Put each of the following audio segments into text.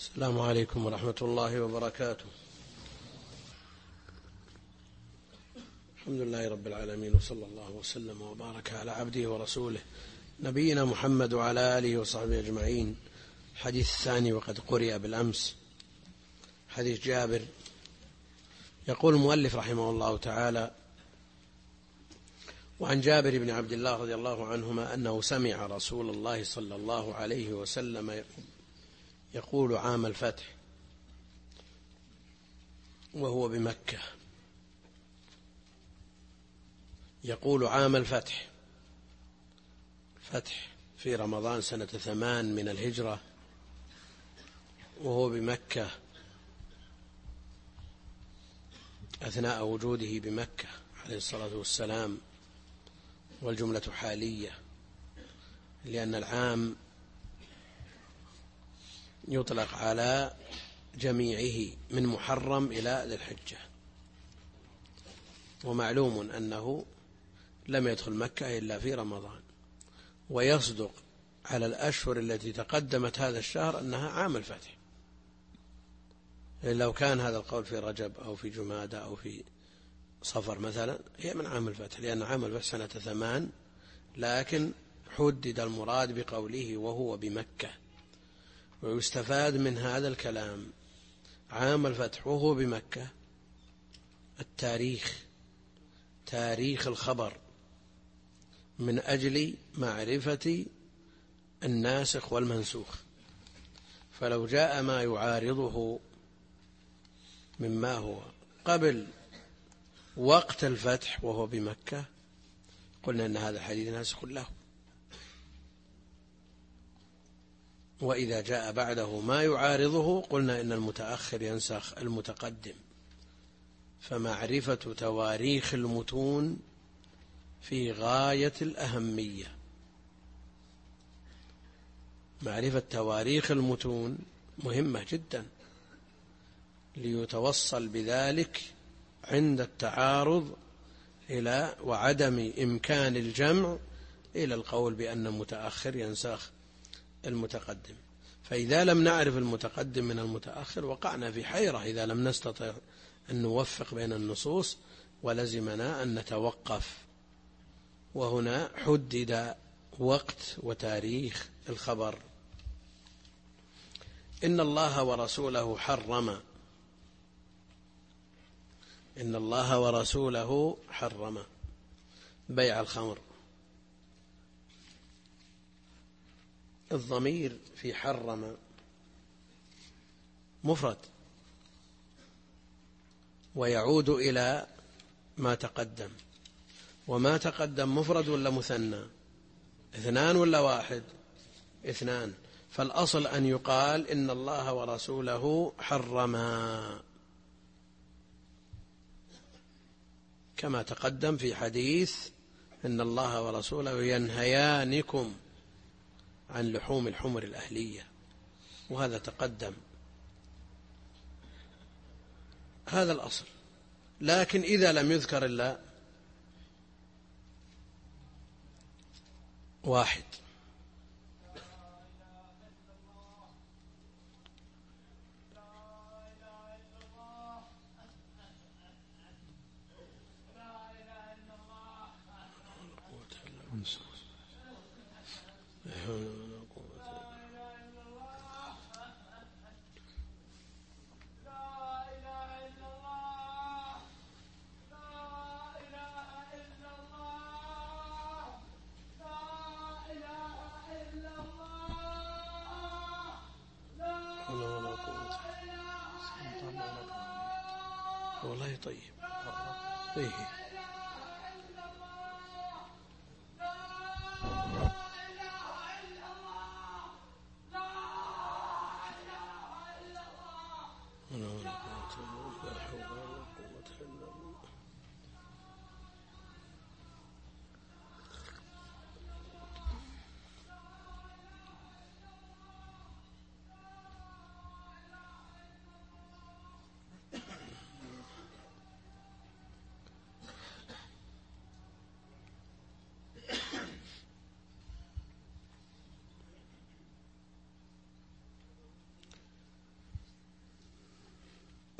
السلام عليكم ورحمة الله وبركاته. الحمد لله رب العالمين، وصلى الله وسلم وبارك على عبده ورسوله نبينا محمد وعلى آله وصحبه أجمعين. الحديث الثاني وقد قرئ بالأمس، حديث جابر. يقول المؤلف رحمه الله تعالى: وعن جابر بن عبد الله رضي الله عنهما أنه سمع رسول الله صلى الله عليه وسلم يقول عام الفتح وهو بمكة، يقول عام الفتح، فتح في رمضان سنة 8 من الهجرة، وهو بمكة أثناء وجوده بمكة عليه الصلاة والسلام، والجملة حالية، لأن العام يطلق على جميعه من محرم إلى ذي الحجة، ومعلوم أنه لم يدخل مكة إلا في رمضان، ويصدق على الأشهر التي تقدمت هذا الشهر أنها عام الفتح. لو كان هذا القول في رجب أو في جمادى أو في صفر مثلا هي من عام الفتح، لأن عام الفتح سنة 8، لكن حدد المراد بقوله وهو بمكة. ويستفاد من هذا الكلام عام الفتح وهو بمكة التاريخ، تاريخ الخبر، من أجل معرفة الناسخ والمنسوخ. فلو جاء ما يعارضه مما هو قبل وقت الفتح وهو بمكة قلنا أن هذا الحديث ناسخ له، وإذا جاء بعده ما يعارضه قلنا إن المتأخر ينسخ المتقدم. فمعرفة تواريخ المتون في غاية الأهمية، معرفة تواريخ المتون مهمة جدا، ليتوصل بذلك عند التعارض إلى وعدم إمكان الجمع إلى القول بأن المتأخر ينسخ المتقدم. فإذا لم نعرف المتقدم من المتأخر وقعنا في حيرة إذا لم نستطع أن نوفق بين النصوص، ولزمنا أن نتوقف. وهنا حدد وقت وتاريخ الخبر. إن الله ورسوله حرم، إن الله ورسوله حرم بيع الخمر. الضمير في حرم مفرد، ويعود إلى ما تقدم. وما تقدم مفرد ولا مثنى؟ 2 ولا 1؟ 2. فالأصل أن يقال إن الله ورسوله حرما، كما تقدم في حديث إن الله ورسوله ينهيانكم عن لحوم الحمر الأهلية، وهذا تقدم. هذا الأصل. لكن إذا لم يذكر إلا 1، والله طيب. إيه.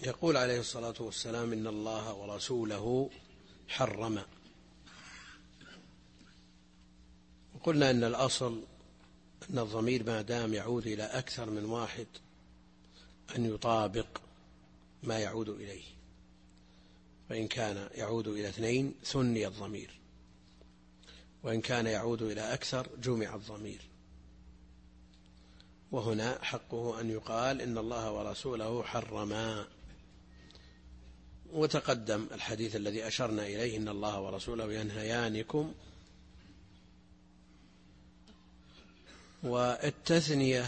يقول عليه الصلاة والسلام: إن الله ورسوله حرم. وقلنا إن الأصل أن الضمير ما دام يعود إلى أكثر من واحد أن يطابق ما يعود إليه، فإن كان يعود إلى اثنين ثني الضمير، وإن كان يعود إلى أكثر جمع الضمير. وهنا حقه أن يقال إن الله ورسوله حرما. وتقدم الحديث الذي أشرنا إليه: إن الله ورسوله ينهيانكم. والتثنية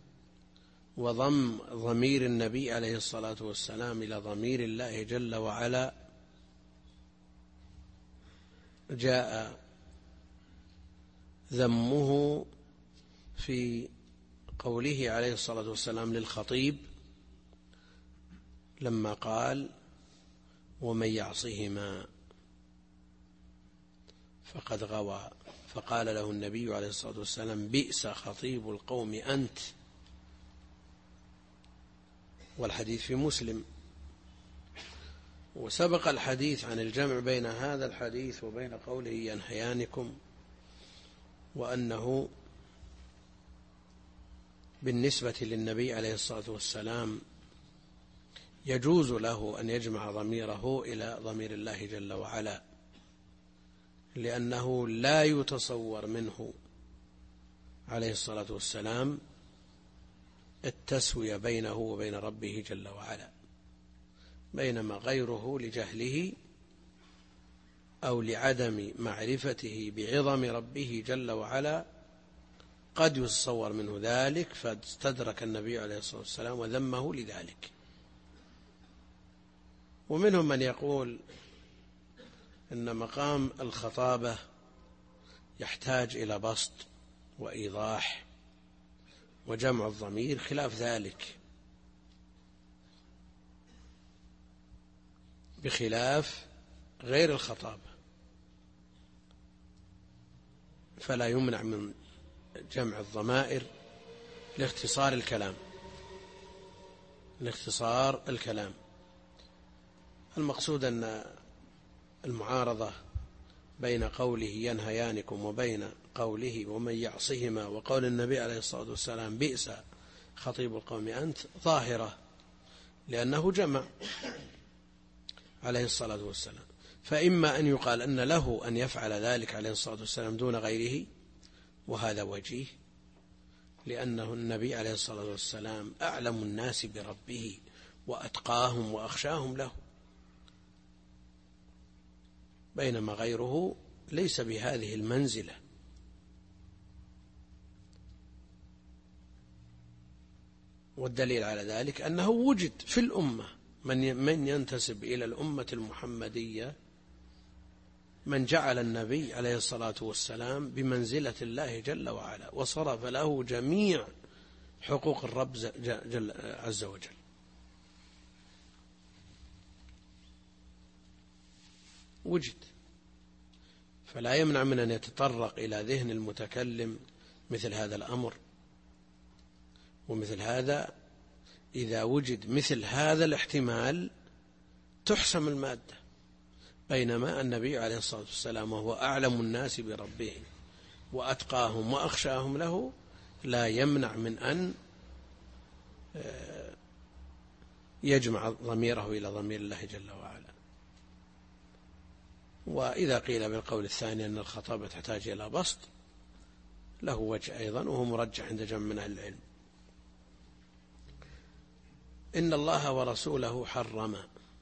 وضم ضمير النبي عليه الصلاة والسلام إلى ضمير الله جل وعلا جاء ذمه في قوله عليه الصلاة والسلام للخطيب لما قال: ومن يعصهما فقد غوى. فقال له النبي عليه الصلاة والسلام: بئس خطيب القوم أنت. والحديث في مسلم. وسبق الحديث عن الجمع بين هذا الحديث وبين قوله ينهيانكم، وأنه بالنسبة للنبي عليه الصلاة والسلام يجوز له أن يجمع ضميره إلى ضمير الله جل وعلا، لأنه لا يتصور منه عليه الصلاة والسلام التسوية بينه وبين ربه جل وعلا، بينما غيره لجهله أو لعدم معرفته بعظم ربه جل وعلا قد يتصور منه ذلك، فاستدرك النبي عليه الصلاة والسلام وذمه لذلك. ومنهم من يقول إن مقام الخطابة يحتاج إلى بسط وإيضاح وجمع الضمير خلاف ذلك، بخلاف غير الخطابة، فلا يمنع من جمع الضمائر لاختصار الكلام. المقصود أن المعارضة بين قوله ينهيانكم وبين قوله ومن يعصهما وقول النبي عليه الصلاة والسلام بئس خطيب القوم أنت ظاهرة، لأنه جمع عليه الصلاة والسلام. فإما أن يقال أن له أن يفعل ذلك عليه الصلاة والسلام دون غيره، وهذا وجيه، لأنه النبي عليه الصلاة والسلام أعلم الناس بربه وأتقاهم وأخشاهم له، بينما غيره ليس بهذه المنزلة. والدليل على ذلك أنه وجد في الأمة من ينتسب إلى الأمة المحمدية من جعل النبي عليه الصلاة والسلام بمنزلة الله جل وعلا، وصرف له جميع حقوق الرب عز وجل. وجد، فلا يمنع من أن يتطرق إلى ذهن المتكلم مثل هذا الأمر. ومثل هذا إذا وجد مثل هذا الاحتمال تحسم المادة، بينما النبي عليه الصلاة والسلام وهو أعلم الناس بربه وأتقاهم وأخشاهم له لا يمنع من أن يجمع ضميره إلى ضمير الله جل وعلا. وإذا قيل بالقول الثاني أن الخطابة تحتاج إلى بسط له وجه أيضا، وهو مرجح عند جمع من أهل العلم. إن الله ورسوله حرم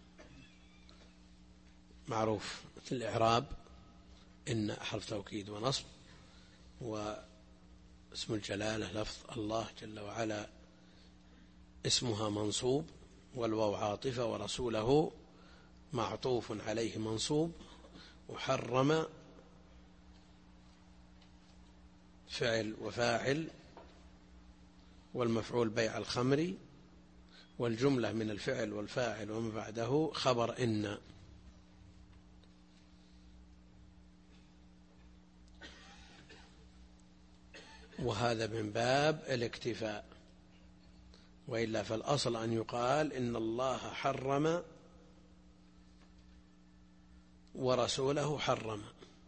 معروف في الإعراب، إن حرف توكيد ونصب، واسم الجلالة لفظ الله جل وعلا اسمها منصوب، والواو عاطفة، ورسوله معطوف عليه منصوب، وحرم فعل وفاعل، والمفعول بيع الخمر، والجملة من الفعل والفاعل وما بعده خبر إن. وهذا من باب الاكتفاء وإلا فالأصل أن يقال إن الله حرم ورسوله حرم،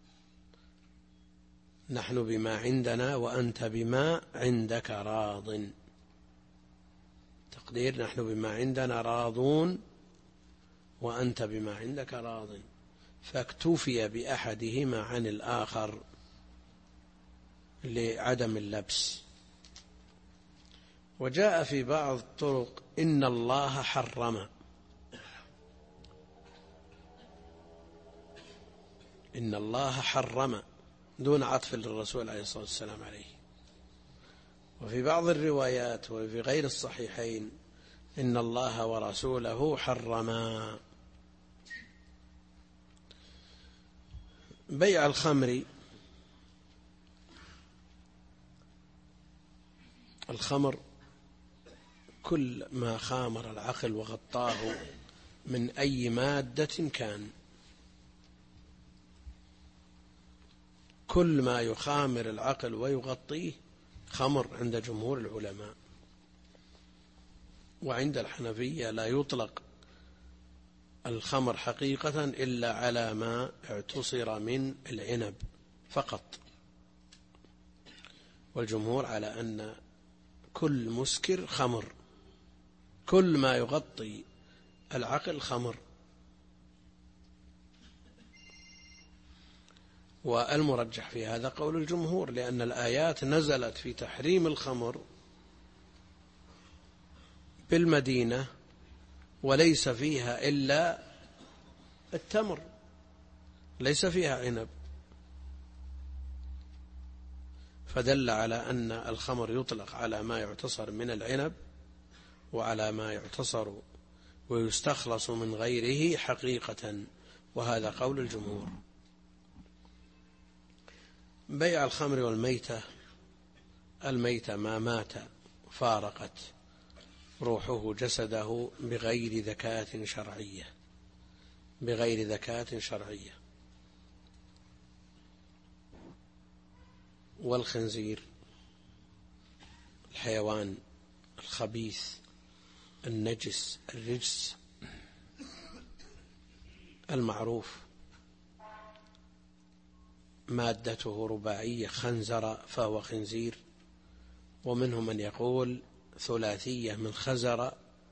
نحن بما عندنا وأنت بما عندك راض، تقدير نحن بما عندنا راضون وأنت بما عندك راض، فاكتفي بأحدهما عن الآخر لعدم اللبس. وجاء في بعض الطرق إن الله حرم، إن الله حرم دون عطف للرسول عليه الصلاة والسلام عليه. وفي بعض الروايات وفي غير الصحيحين إن الله ورسوله حرما. بيع الخمر، الخمر كل ما خامر العقل وغطاه من أي مادة كان، كل ما يخامر العقل ويغطيه خمر عند جمهور العلماء. وعند الحنفية لا يطلق الخمر حقيقة إلا على ما اعتصر من العنب فقط، والجمهور على أن كل مسكر خمر، كل ما يغطي العقل خمر. والمرجح في هذا قول الجمهور، لأن الآيات نزلت في تحريم الخمر بالمدينة وليس فيها إلا التمر، ليس فيها عنب، فدل على أن الخمر يطلق على ما يعتصر من العنب وعلى ما يعتصر ويستخلص من غيره حقيقة، وهذا قول الجمهور. بيع الخمر والميتة، الميتة ما مات فارقت روحه جسده بغير ذكاة شرعية، بغير ذكاة شرعية. والخنزير الحيوان الخبيث النجس الرجس المعروف مادته رباعية خنزر فهو خنزير، ومنهم من يقول ثلاثية من خزر،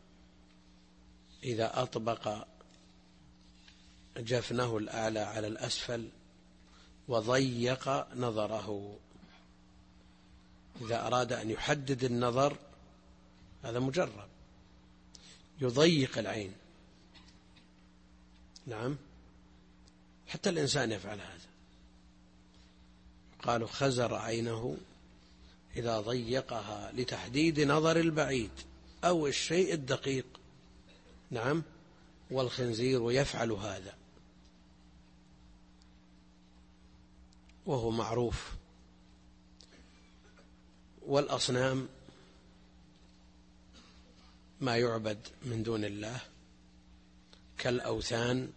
إذا أطبق جفنه الأعلى على الأسفل وضيق نظره، إذا أراد أن يحدد النظر، هذا مجرب، يضيق العين. نعم، حتى الإنسان يفعل هذا، قالوا خزر عينه إذا ضيقها لتحديد نظر البعيد أو الشيء الدقيق. نعم، والخنزير يفعل هذا وهو معروف. والأصنام ما يعبد من دون الله كالأوثان،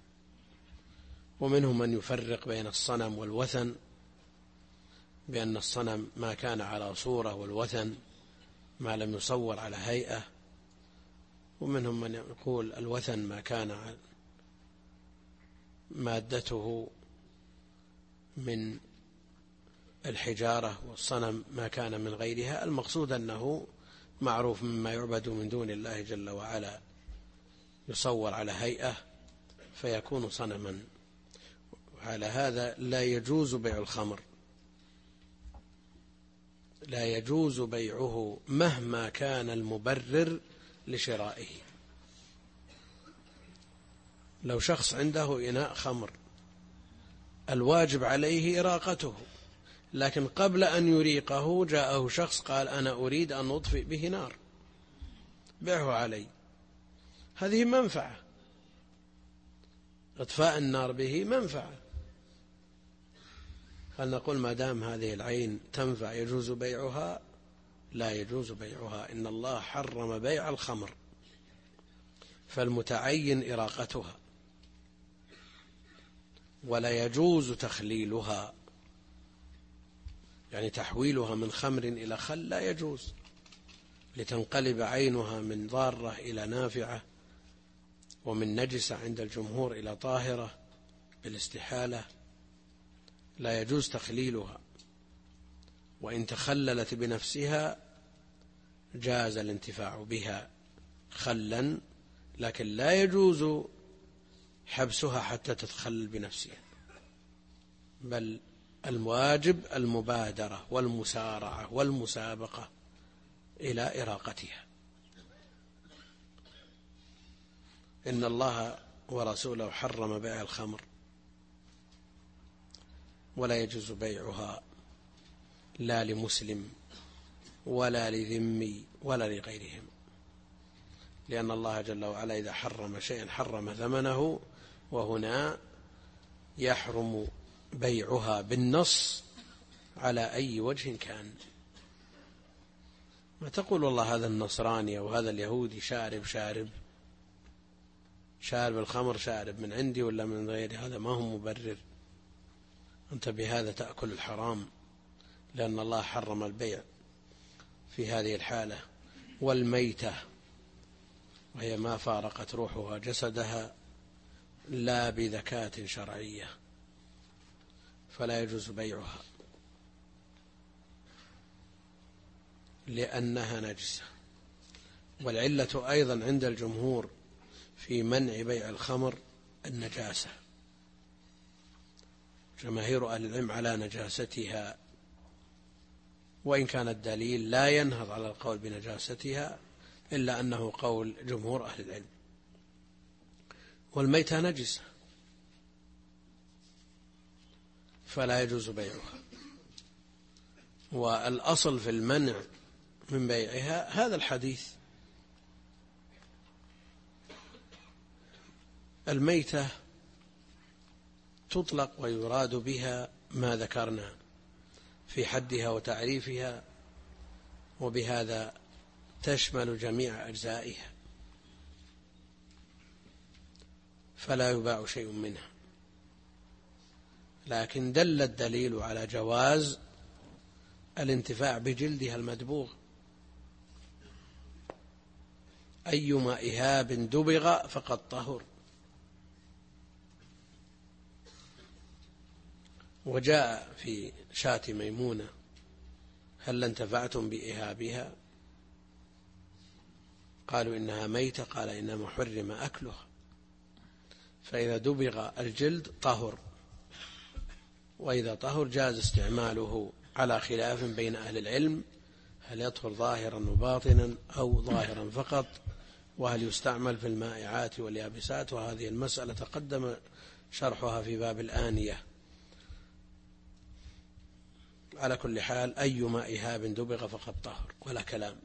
ومنهم من يفرق بين الصنم والوثن بأن الصنم ما كان على صورة والوثن ما لم يصور على هيئة، ومنهم من يقول الوثن ما كان مادته من الحجارة والصنم ما كان من غيرها. المقصود أنه معروف مما يعبد من دون الله جل وعلا يصور على هيئة فيكون صنما. وعلى هذا لا يجوز بيع الخمر، لا يجوز بيعه مهما كان المبرر لشرائه. لو شخص عنده إناء خمر الواجب عليه إراقته، لكن قبل أن يريقه جاءه شخص قال أنا أريد أن أطفئ به نار، بيعه علي، هذه منفعة، إطفاء النار به منفعة. هل نقول ما دام هذه العين تنفع يجوز بيعها؟ لا يجوز بيعها. إن الله حرم بيع الخمر، فالمتعين إراقتها، ولا يجوز تخليلها، يعني تحويلها من خمر إلى خل لا يجوز، لتنقلب عينها من ضارة إلى نافعة، ومن نجسة عند الجمهور إلى طاهرة بالاستحالة، لا يجوز تخليلها، وإن تخللت بنفسها جاز الانتفاع بها خلا، لكن لا يجوز حبسها حتى تتخلل بنفسها، بل الواجب المبادرة والمسارعة والمسابقة إلى إراقتها. إن الله ورسوله حرم بيع الخمر، ولا يجوز بيعها لا لمسلم ولا لذمي ولا لغيرهم، لأن الله جل وعلا إذا حرم شيئا حرم ثمنه، وهنا يحرم بيعها بالنص على أي وجه كان. ما تقول والله هذا النصراني أو هذا اليهودي شارب الخمر، شارب من عندي ولا من غيري، هذا ما هو مبرر. أنت بهذا تأكل الحرام، لأن الله حرم البيع في هذه الحالة. والميتة وهي ما فارقت روحها جسدها لا بذكاة شرعية فلا يجوز بيعها لأنها نجسة. والعلة أيضا عند الجمهور في منع بيع الخمر النجاسة، جماهير أهل العلم على نجاستها، وإن كان الدليل لا ينهض على القول بنجاستها إلا أنه قول جمهور أهل العلم. والميتة نجسة فلا يجوز بيعها، والأصل في المنع من بيعها هذا الحديث. الميتة تطلق ويراد بها ما ذكرنا في حدها وتعريفها، وبهذا تشمل جميع أجزائها، فلا يباع شيء منها. لكن دل الدليل على جواز الانتفاع بجلدها المدبوغ. أيما إهاب دبغ فقد طهر. وجاء في شاة ميمونة: هل انتفعتم بإهابها؟ قالوا إنها ميتة، قال إنما حرم أكلها. فإذا دبغ الجلد طهر، وإذا طهر جاز استعماله على خلاف بين أهل العلم، هل يطهر ظاهرا وباطنا أو ظاهرا فقط، وهل يستعمل في المائعات واليابسات، وهذه المسألة تقدم شرحها في باب الآنية. على كل حال أيما إهاب دبغ فقد طهر ولا كلام.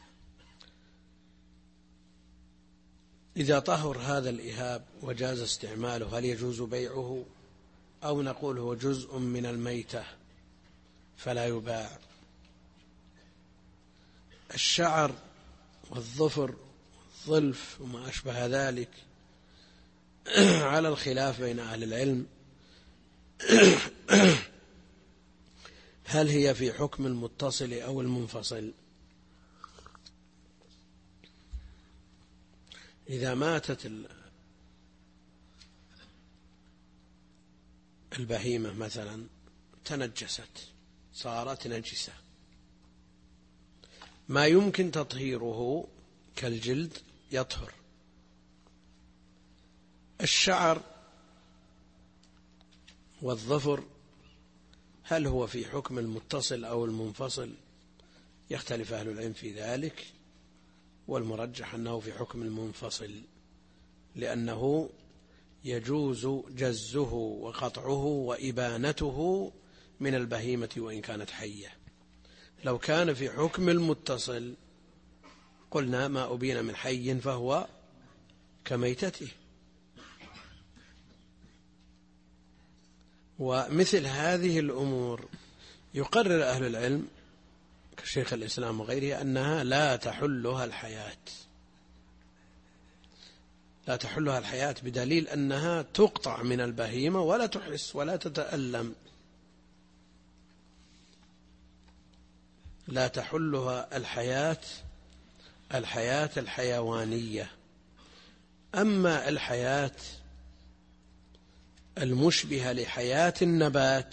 إذا طهر هذا الإهاب وجاز استعماله، هل يجوز بيعه أو نقول هو جزء من الميتة فلا يباع؟ الشعر والظفر والظلف وما أشبه ذلك على الخلاف بين أهل العلم، هل هي في حكم المتصل أو المنفصل؟ إذا ماتت البهيمة مثلا تنجست، صارت نجسة، ما يمكن تطهيره كالجلد يطهر. الشعر والظفر هل هو في حكم المتصل أو المنفصل؟ يختلف أهل العلم في ذلك، والمرجح أنه في حكم المنفصل، لأنه يجوز جزه وقطعه وإبانته من البهيمة وإن كانت حية. لو كان في حكم المتصل قلنا ما أبين من حي فهو كميتته. ومثل هذه الأمور يقرر أهل العلم كشيخ الإسلام وغيره أنها لا تحلها الحياة، لا تحلها الحياة، بدليل أنها تقطع من البهيمة ولا تحس ولا تتألم، لا تحلها الحياة الحياة الحيوانية. أما الحياة المشبهة لحياة النبات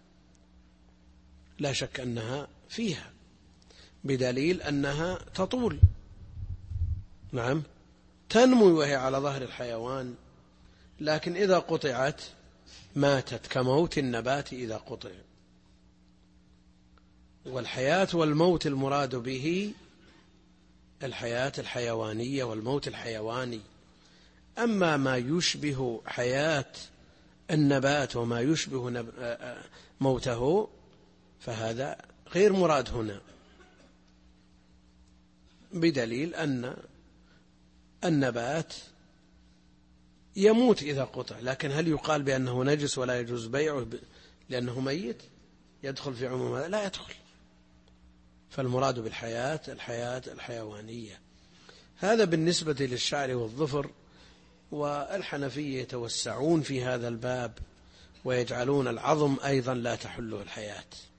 لا شك أنها فيها، بدليل أنها تطول، نعم، تنمو وهي على ظهر الحيوان، لكن إذا قطعت ماتت كموت النبات إذا قطع. والحياة والموت المراد به الحياة الحيوانية والموت الحيواني. أما ما يشبه حياة النبات وما يشبه موته فهذا غير مراد هنا، بدليل أن النبات يموت إذا قطع، لكن هل يقال بأنه نجس ولا يجوز بيعه لأنه ميت؟ يدخل في عموم هذا؟ لا يدخل. فالمراد بالحياة الحياة الحيوانية. هذا بالنسبة للشعر والظفر. والحنفية يتوسعون في هذا الباب ويجعلون العظم أيضا لا تحله الحياة،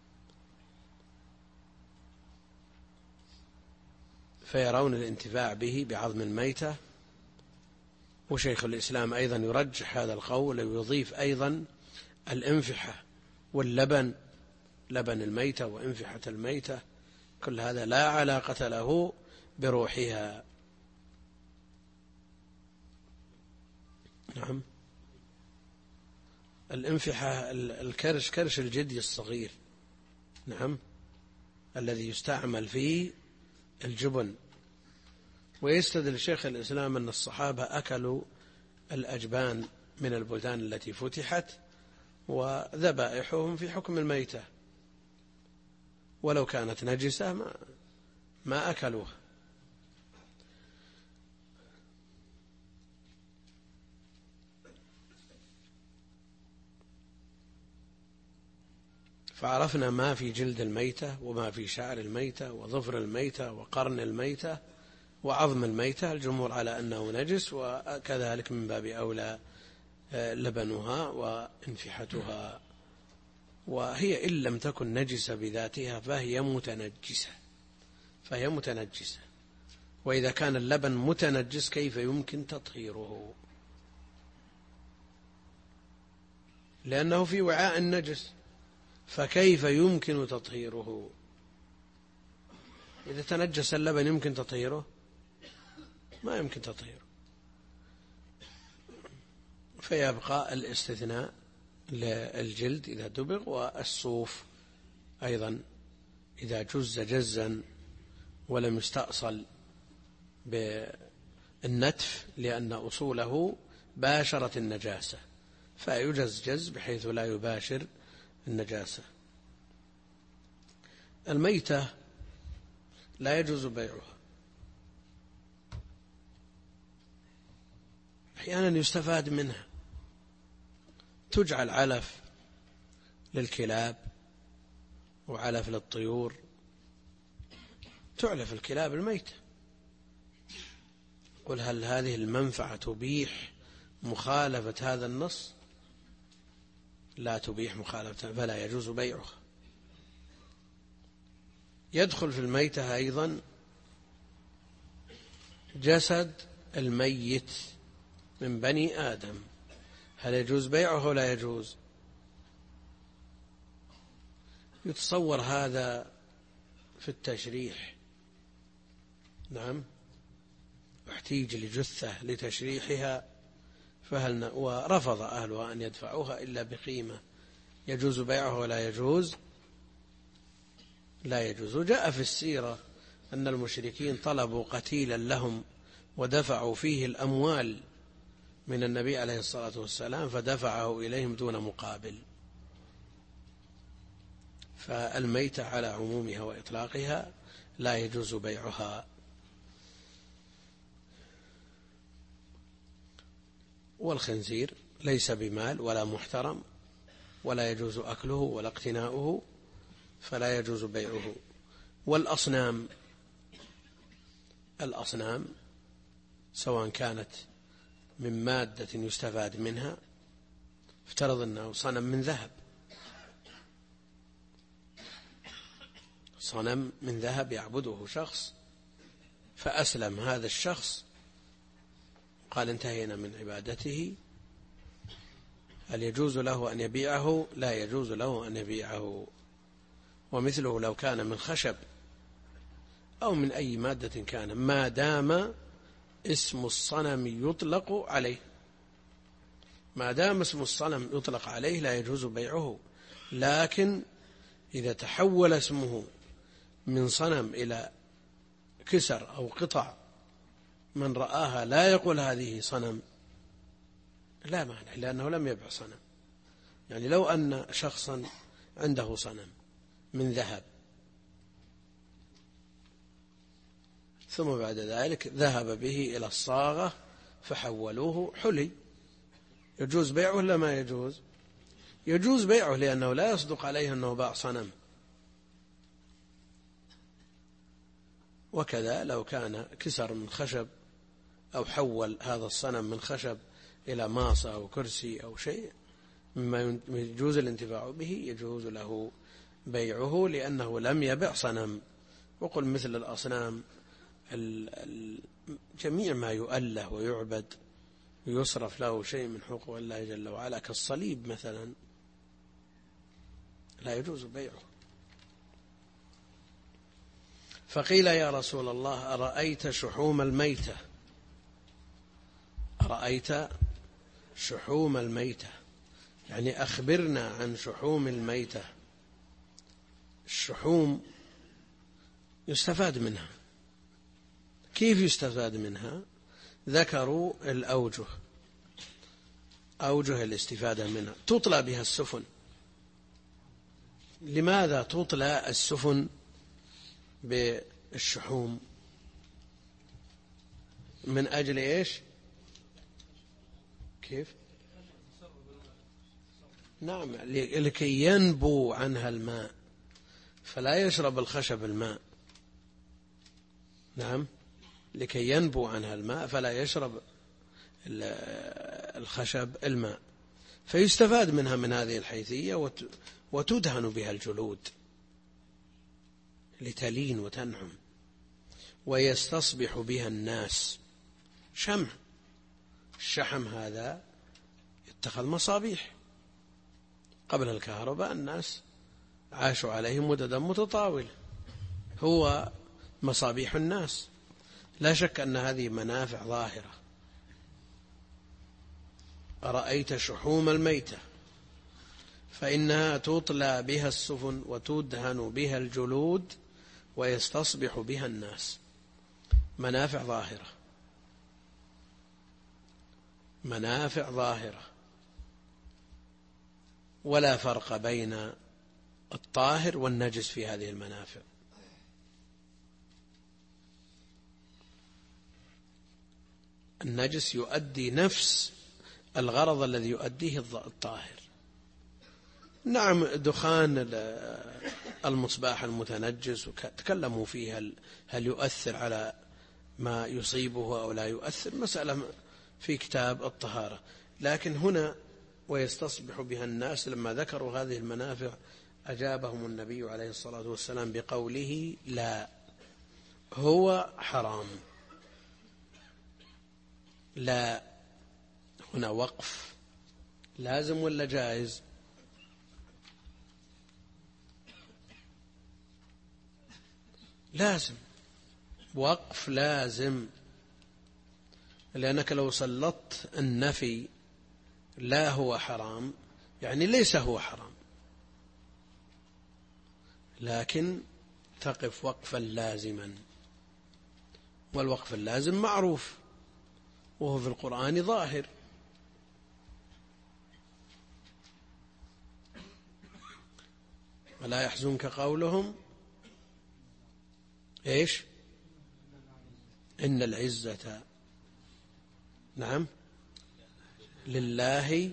فيرون الانتفاع به بعظم الميتة. وشيخ الإسلام أيضا يرجح هذا القول ويضيف أيضا الانفحة واللبن، لبن الميتة وانفحة الميتة، كل هذا لا علاقة له بروحها. نعم، الانفحة الكرش، كرش الجدي الصغير، نعم، الذي يستعمل فيه الجبن. ويستدل شيخ الإسلام أن الصحابة أكلوا الأجبان من البلدان التي فتحت وذبائحهم في حكم الميتة، ولو كانت نجسة ما أكلوها. فعرفنا ما في جلد الميتة وما في شعر الميتة وظفر الميتة وقرن الميتة وعظم الميتة. الجمهور على أنه نجس، وكذلك من باب أولى لبنها وانفحتها. وهي إن لم تكن نجسة بذاتها فهي متنجسة. وإذا كان اللبن متنجس كيف يمكن تطهيره؟ لأنه في وعاء النجس، فكيف يمكن تطهيره؟ إذا تنجس اللبن يمكن تطهيره؟ ما يمكن تطهيره. فيبقى الاستثناء للجلد إذا دبغ، والصوف أيضا إذا جز جزا ولم يستأصل بالنتف لأن أصوله باشرت النجاسة، فيجز جز بحيث لا يباشر النجاسة. الميتة لا يجوز بيعها، أحيانا يستفاد منها، تجعل علف للكلاب وعلف للطيور، تعلف الكلاب الميتة. قل هل هذه المنفعة تبيح مخالفة هذا النص؟ لا تبيح مخالفة، فلا يجوز بيعها. يدخل في الميتة أيضا جسد الميت من بني آدم، هل يجوز بيعه ولا يجوز؟ يتصور هذا في التشريح، نعم، احتيج لجثة لتشريحها، ورفض أهلها أن يدفعوها إلا بقيمة. يجوز بيعه ولا يجوز؟ لا يجوز. وجاء في السيرة أن المشركين طلبوا قتيلا لهم ودفعوا فيه الأموال من النبي عليه الصلاة والسلام فدفعه إليهم دون مقابل. فالميتة على عمومها وإطلاقها لا يجوز بيعها. والخنزير ليس بمال ولا محترم، ولا يجوز أكله ولا اقتناؤه، فلا يجوز بيعه. والأصنام سواء كانت من مادة يستفاد منها، افترض أنه صنم من ذهب، صنم من ذهب يعبده شخص، فأسلم هذا الشخص قال انتهينا من عبادته، هل يجوز له أن يبيعه؟ لا يجوز له أن يبيعه. ومثله لو كان من خشب أو من أي مادة كان، ما دام اسم الصنم يطلق عليه، ما دام اسم الصنم يطلق عليه لا يجوز بيعه. لكن إذا تحول اسمه من صنم إلى كسر أو قطع من رآها لا يقول هذه صنم، لا مانع، لأنه لم يبع صنم. يعني لو أن شخصا عنده صنم من ذهب ثم بعد ذلك ذهب به إلى الصاغة فحولوه حلي، يجوز بيعه ولا ما يجوز؟ يجوز بيعه، لأنه لا يصدق عليه أنه باع صنم. وكذا لو كان كسر من خشب أو حول هذا الصنم من خشب إلى ماصة أو كرسي أو شيء مما يجوز الانتفاع به، يجوز له بيعه لأنه لم يبع صنم. وقل مثل الأصنام جميع ما يؤله ويعبد ويصرف له شيء من حقوق الله جل وعلا كالصليب مثلا لا يجوز بيعه. فقيل يا رسول الله أرأيت شحوم الميتة، أرأيت شحوم الميتة يعني أخبرنا عن شحوم الميتة. الشحوم يستفاد منها، كيف يستفاد منها؟ ذكروا الأوجه، أوجه الاستفادة منها. تطلى بها السفن. لماذا تطلى السفن بالشحوم؟ من أجل إيش؟ كيف؟ نعم، لكي ينبو عنها الماء، فلا يشرب الخشب الماء. نعم، لكي ينبو عنها الماء فلا يشرب الخشب الماء، فيستفاد منها من هذه الحيثية وتدهن بها الجلود لتلين وتنعم، ويستصبح بها الناس شمع. الشحم هذا يتخذ مصابيح. قبل الكهرباء الناس عاشوا عليه مددا متطاولة، هو مصابيح الناس. لا شك أن هذه منافع ظاهرة. أرأيت شحوم الميتة فإنها تطلى بها السفن وتدهن بها الجلود ويستصبح بها الناس. منافع ظاهرة، منافع ظاهرة، ولا فرق بين الطاهر والنجس في هذه المنافع. النجس يؤدي نفس الغرض الذي يؤديه الطاهر. نعم، دخان المصباح المتنجس تكلموا فيها هل يؤثر على ما يصيبه أو لا يؤثر، مسألة في كتاب الطهارة. لكن هنا ويستصبح بها الناس، لما ذكروا هذه المنافع أجابهم النبي عليه الصلاة والسلام بقوله لا، هو حرام. لا هنا وقف لازم ولا جائز؟ لازم، وقف لازم، لأنك لو سلطت النفي لا هو حرام يعني ليس هو حرام، لكن تقف وقفا لازما. والوقف اللازم معروف وهو في القرآن ظاهر. ولا يحزنك قولهم إيش؟ إن العزة نعم لله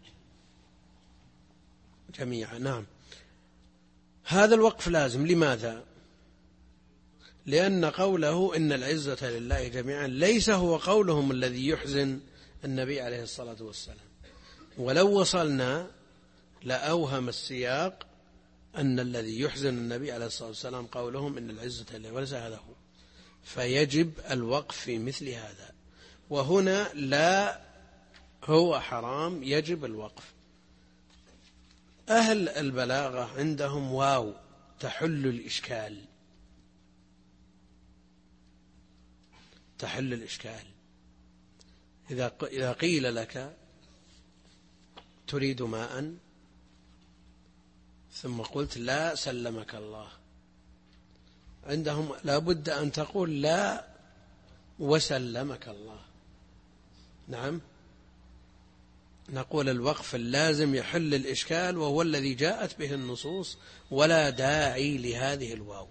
جميعا. نعم، هذا الوقف لازم. لماذا؟ لأن قوله إن العزة لله جميعا ليس هو قولهم الذي يحزن النبي عليه الصلاة والسلام. ولو وصلنا لأوهم السياق أن الذي يحزن النبي عليه الصلاة والسلام قولهم إن العزة لله، وليس هذا هو. فيجب الوقف في مثل هذا. وهنا لا، هو حرام يجب الوقف. أهل البلاغة عندهم واو تحل الإشكال، تحل الإشكال. إذا قيل لك تريد ماء ثم قلت لا سلمك الله، عندهم لا بد أن تقول لا وسلمك الله. نعم، نقول الوقف اللازم يحل الإشكال، وهو الذي جاءت به النصوص، ولا داعي لهذه الواو.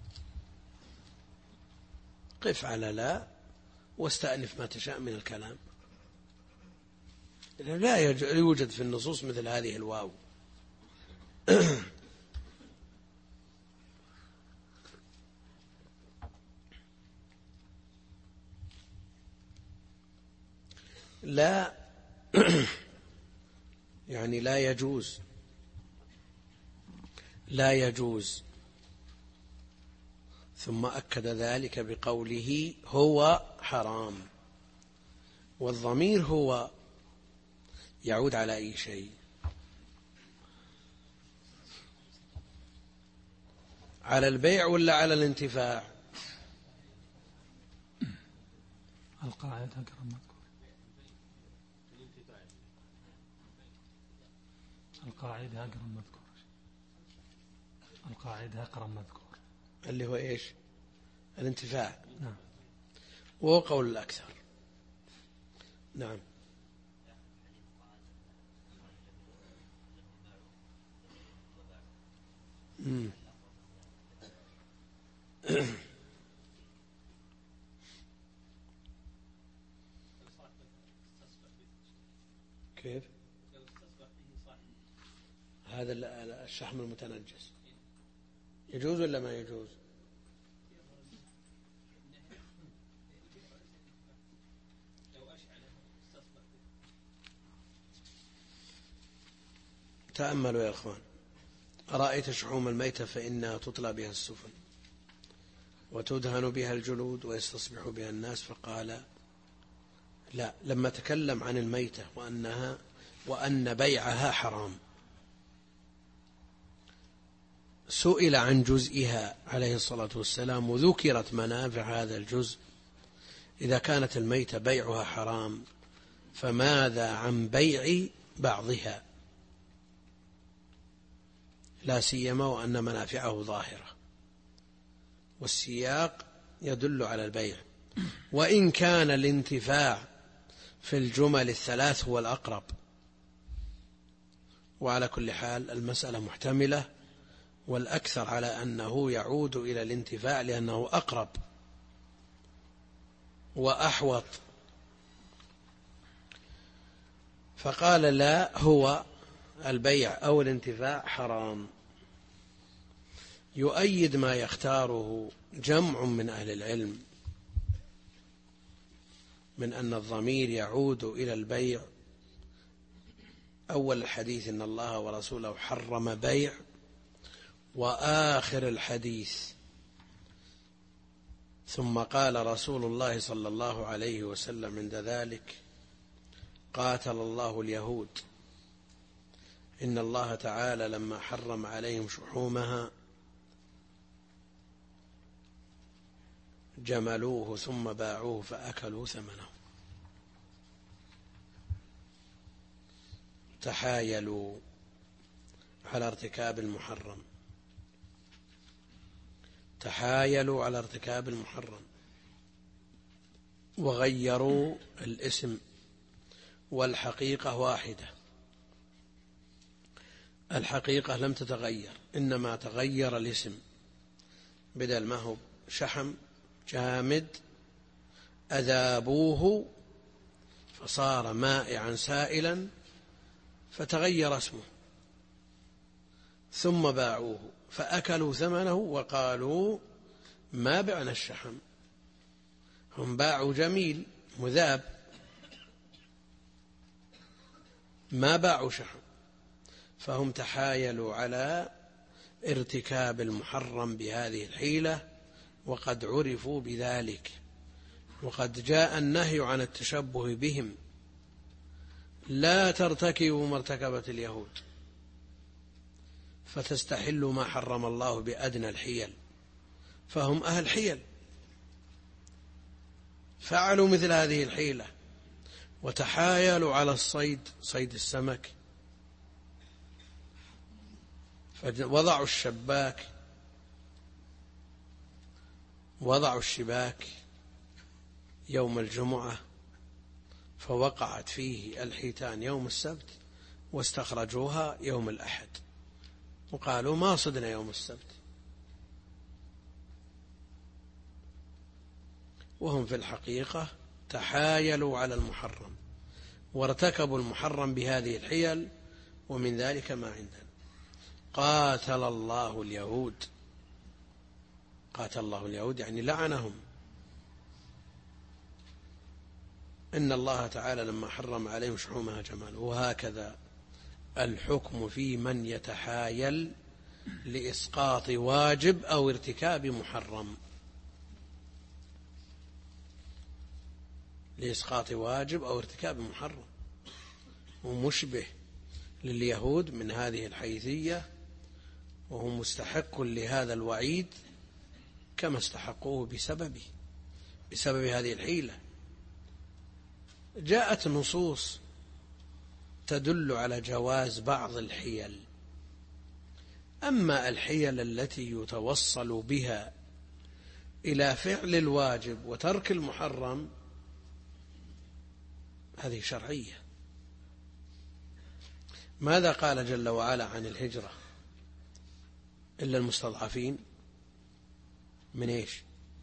قف على لا واستأنف ما تشاء من الكلام. لا يوجد في النصوص مثل هذه الواو. لا يعني لا يجوز، لا يجوز. ثم أكد ذلك بقوله هو حرام. والضمير هو يعود على أي شيء؟ على البيع ولا على الانتفاع؟ القاعدة أقرب مذكور. القاعدة أقرب مذكور. القاعدة أقرب مذكور اللي هو إيش؟ الانتفاع. نعم. وهو قول الأكثر. نعم. كيف؟ هذا الشحم المتنجس يجوز ولا ما يجوز؟ تأملوا يا أخوان. أرأيت شحوم الميتة فإنها تطلى بها السفن وتدهن بها الجلود ويستصبح بها الناس، فقال لا، لما تكلم عن الميتة وأن بيعها حرام سئل عن جزئها عليه الصلاة والسلام وذكرت منافع هذا الجزء. إذا كانت الميتة بيعها حرام فماذا عن بيع بعضها، لا سيما وأن منافعه ظاهرة، والسياق يدل على البيع، وإن كان الانتفاع في الجمل الثلاث هو الأقرب. وعلى كل حال المسألة محتملة، والأكثر على أنه يعود إلى الانتفاع لأنه أقرب وأحوط. فقال لا، هو البيع أو الانتفاع حرام. يؤيد ما يختاره جمع من أهل العلم من أن الضمير يعود إلى البيع. أول الحديث إن الله ورسوله حرم بيع، وآخر الحديث ثم قال رسول الله صلى الله عليه وسلم عند ذلك قاتل الله اليهود، إن الله تعالى لما حرم عليهم شحومها جملوه ثم باعوه فأكلوا ثمنه. تحايلوا على ارتكاب المحرم، تحايلوا على ارتكاب المحرم وغيروا الاسم، والحقيقة واحدة. الحقيقة لم تتغير، إنما تغير الاسم، بدل ما هو شحم جامد أذابوه فصار مائعا سائلا فتغير اسمه، ثم باعوه فأكلوا ثمنه وقالوا ما بعنا الشحم. هم باعوا جميل مذاب، ما باعوا شحم، فهم تحايلوا على ارتكاب المحرم بهذه الحيلة وقد عرفوا بذلك، وقد جاء النهي عن التشبه بهم. لا ترتكبوا ما ارتكبت اليهود فتستحلوا ما حرم الله بأدنى الحيل، فهم أهل حيل، فعلوا مثل هذه الحيلة وتحايلوا على الصيد، صيد السمك، فوضعوا الشباك، وضعوا الشباك يوم الجمعة فوقعت فيه الحيتان يوم السبت، واستخرجوها يوم الأحد وقالوا ما صدنا يوم السبت، وهم في الحقيقة تحايلوا على المحرم وارتكبوا المحرم بهذه الحيل، ومن ذلك ما عندنا. قاتل الله اليهود، قاتل الله اليهود يعني لعنهم. إن الله تعالى لما حرم عليهم شحومها جماله. وهكذا الحكم في من يتحايل لإسقاط واجب أو ارتكاب محرم، لإسقاط واجب أو ارتكاب محرم، ومشبه لليهود من هذه الحيثية، وهو مستحق لهذا الوعيد كما استحقوه بسبب هذه الحيلة. جاءت نصوص تدل على جواز بعض الحيل، أما الحيل التي يتوصل بها إلى فعل الواجب وترك المحرم هذه شرعية. ماذا قال جل وعلا عن الهجرة؟ إلا المستضعفين من إيش؟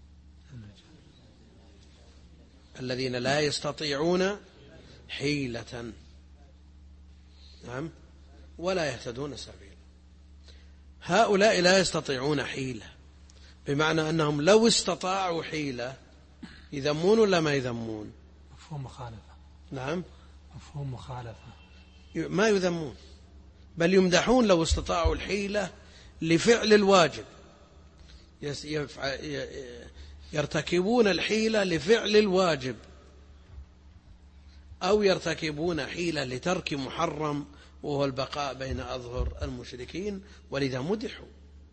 الذين لا يستطيعون حيلة، نعم، ولا يهتدون سبيلا. هؤلاء لا يستطيعون حيلة، بمعنى أنهم لو استطاعوا حيلة يذمون ولا ما يذمون؟ مفهوم مخالفة. نعم، مفهوم مخالفة، ما يذمون بل يمدحون لو استطاعوا الحيلة لفعل الواجب، يرتكبون الحيلة لفعل الواجب، أو يرتكبون حيلة لترك محرم وهو البقاء بين أظهر المشركين، ولذا مدحوا.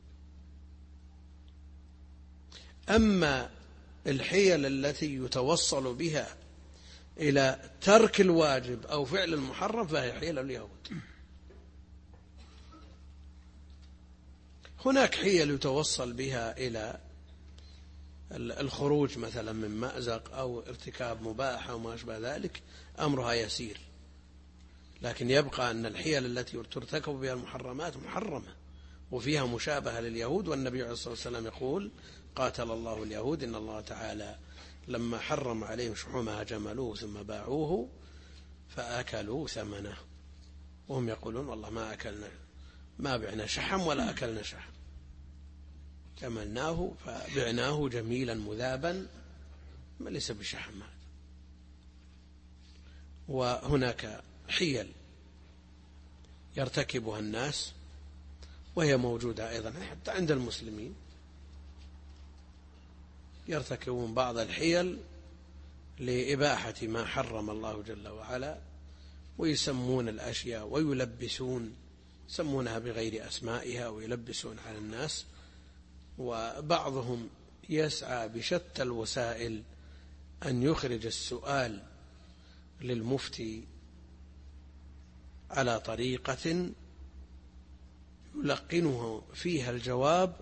أما الحيل التي يتوصل بها إلى ترك الواجب أو فعل المحرم فهي حيل اليهود. هناك حيل يتوصل بها إلى الخروج مثلا من مأزق أو ارتكاب مباح أو ما أشبه ذلك، أمرها يسير، لكن يبقى أن الحيل التي ترتكب بها المحرمات محرمة وفيها مشابهة لليهود. والنبي عليه الصلاة والسلام يقول: قاتل الله اليهود، إن الله تعالى لما حرم عليهم شحومها جملوه ثم باعوه فأكلوا ثمنه، وهم يقولون والله ما بعنا شحم ولا أكلنا شحم، جملناه فبعناه جميلا مذابا ما ليس بشحم هذا. وهناك حيل يرتكبها الناس وهي موجودة أيضا حتى عند المسلمين، يرتكبون بعض الحيل لإباحة ما حرم الله جل وعلا، ويسمون الأشياء ويلبسون، يسمونها بغير أسمائها ويلبسون على الناس. وبعضهم يسعى بشتى الوسائل أن يخرج السؤال للمفتي على طريقة يلقنه فيها الجواب.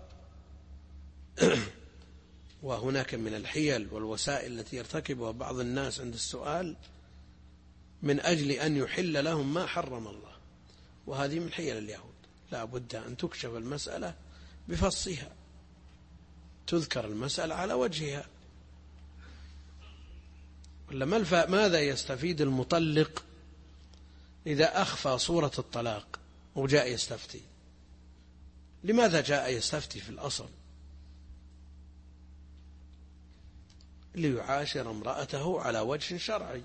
وهناك من الحيل والوسائل التي يرتكبها بعض الناس عند السؤال من أجل أن يحل لهم ما حرم الله، وهذه من حيل اليهود. لا بد أن تكشف المسألة بفصها، تذكر المسألة على وجهها، ولا ماذا يستفيد المطلق إذا أخفى صورة الطلاق وجاء يستفتي؟ لماذا جاء يستفتي في الأصل؟ ليعاشر امرأته على وجه شرعي،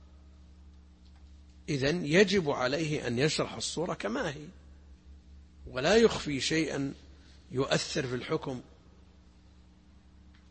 إذن يجب عليه أن يشرح الصورة كما هي ولا يخفي شيئا يؤثر في الحكم.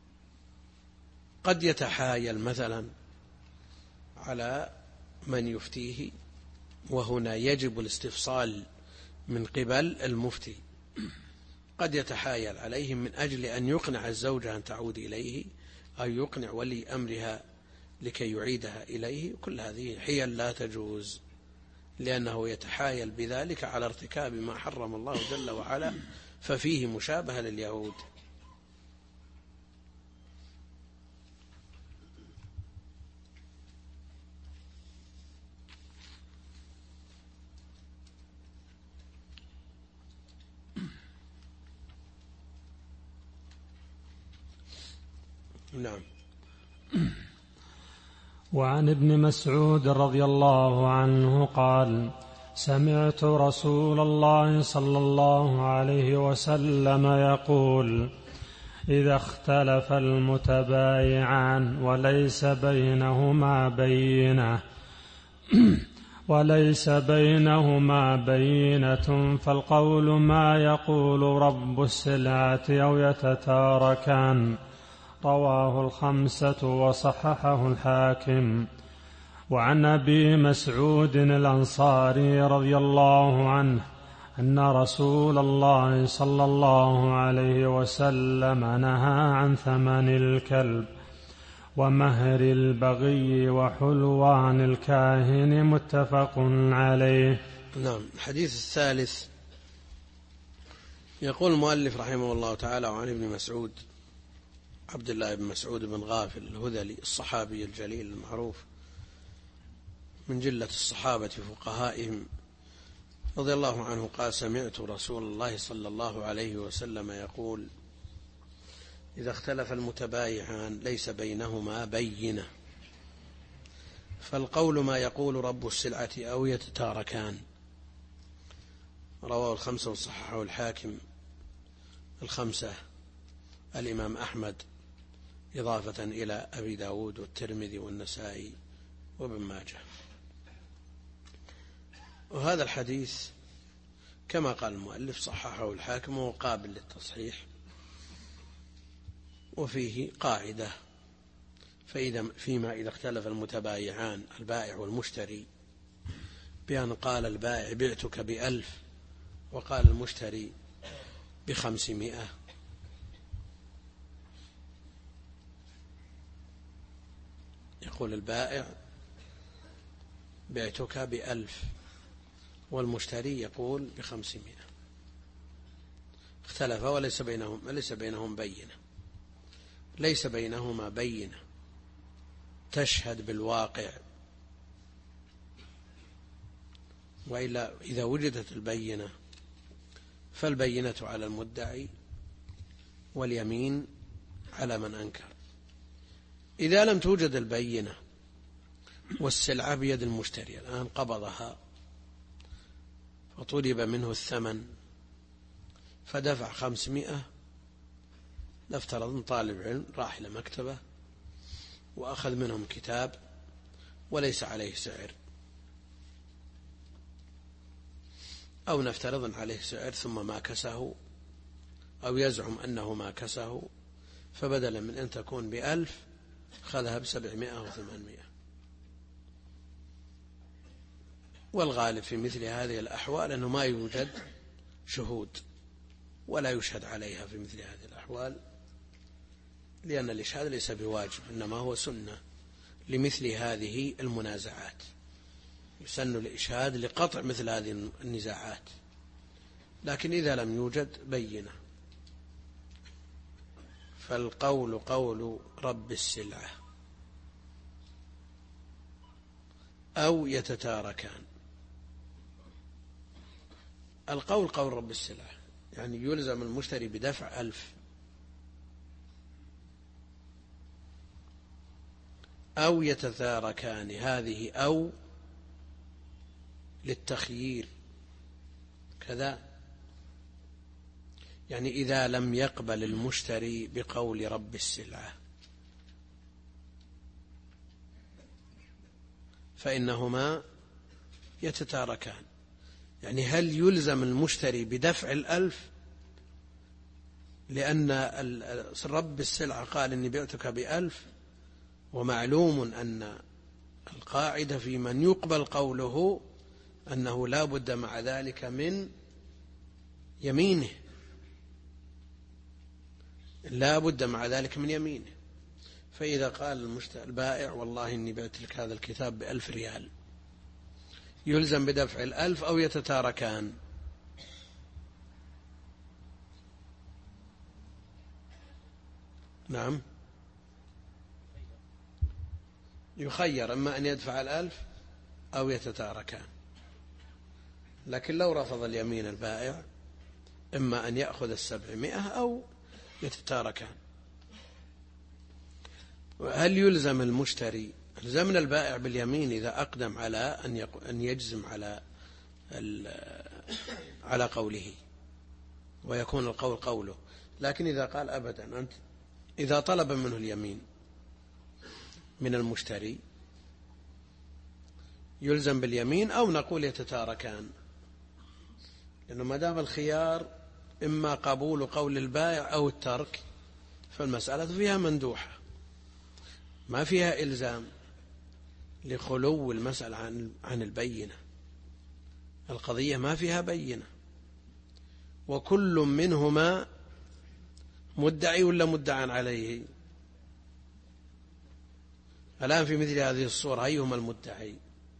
قد يتحايل مثلا على من يفتيه، وهنا يجب الاستفصال من قبل المفتي. قد يتحايل عليهم من أجل أن يقنع الزوجة أن تعود إليه، أو يقنع ولي أمرها لكي يعيدها إليه. كل هذه حيل لا تجوز، لأنه يتحايل بذلك على ارتكاب ما حرم الله جل وعلا، ففيه مشابهة لليهود. نعم. وعن ابن مسعود رضي الله عنه قال: سمعت رسول الله صلى الله عليه وسلم يقول: إذا اختلف المتبايعان وليس بينهما بينة فالقول ما يقول رب السلعة أو يتتاركان. رواه الخمسة وصححه الحاكم. وعن أبي مسعود الأنصاري رضي الله عنه أن رسول الله صلى الله عليه وسلم نهى عن ثمن الكلب ومهر البغي وحلوان الكاهن. متفق عليه. نعم. الحديث الثالث يقول المؤلف رحمه الله تعالى: وعن ابن مسعود عبد الله بن مسعود بن غافل الهذلي الصحابي الجليل المعروف من جلة الصحابة فقهائهم رضي الله عنه قال: سمعت رسول الله صلى الله عليه وسلم يقول: إذا اختلف المتبايعان ليس بينهما بينة فالقول ما يقول رب السلعة أو يتتاركان. رواه الخمسة وصححه الحاكم. الخمسة الإمام أحمد إضافة إلى أبي داود والترمذي والنسائي وابن ماجه. وهذا الحديث كما قال المؤلف صححه الحاكم وقابل للتصحيح، وفيه قاعدة: فيما إذا اختلف المتبايعان البائع والمشتري بأن قال البائع بعتك ب1000 وقال المشتري ب500، يقول البائع بعتك ب1000 والمشتري يقول ب500. اختلف وليس بينهم بينة، ليس بينهما بينة تشهد بالواقع، وإلا إذا وجدت البينة فالبينة على المدعي واليمين على من أنكر. إذا لم توجد البينة والسلعة بيد المشتري الآن قبضها فطلب منه الثمن فدفع 500، نفترض طالب علم راح إلى مكتبة وأخذ منهم كتاب وليس عليه سعر، أو نفترض عليه سعر ثم ما كسه أو يزعم أنه ما كسه، فبدلا من أن تكون ب1000 خذها ب700 و800. والغالب في مثل هذه الأحوال أنه ما يوجد شهود ولا يشهد عليها في مثل هذه الأحوال، لأن الإشهاد ليس بواجب، إنما هو سنة لمثل هذه المنازعات. يسن الإشهاد لقطع مثل هذه النزاعات، لكن إذا لم يوجد بينة فالقول قول رب السلعة أو يتتاركان. القول قول رب السلعة يعني يلزم المشتري بدفع 1000 أو يتتاركان. هذه أو للتخيير كذا، يعني إذا لم يقبل المشتري بقول رب السلعة فإنهما يتتاركان. يعني هل يلزم المشتري بدفع 1000 لأن رب السلعة قال إني بعتك ب1000، ومعلوم أن القاعدة في من يقبل قوله أنه لا بد مع ذلك من يمينه، لا بد مع ذلك من يمينه. فإذا قال البائع والله إني بعت لك هذا الكتاب ب1,000 ريال، يلزم بدفع 1,000 أو يتتاركان؟ نعم، يخير إما أن يدفع 1,000 أو يتتاركان. لكن لو رفض اليمين البائع إما أن يأخذ 700 أو يتتاركان. هل يلزم المشتري؟ يلزمنا البائع باليمين إذا أقدم على أن يجزم على قوله ويكون القول قوله. لكن إذا قال أبدا أنت، إذا طلب منه اليمين من المشتري يلزم باليمين، أو نقول يتتاركان، لأنه ما دام الخيار إما قبول قول البائع أو الترك فالمسألة فيها مندوحة، ما فيها إلزام لخلو المسألة عن البينة. القضية ما فيها بينة، وكل منهما مدعي ولا مدعى عليه. الآن في مثل هذه الصورة أيهما المدعي؟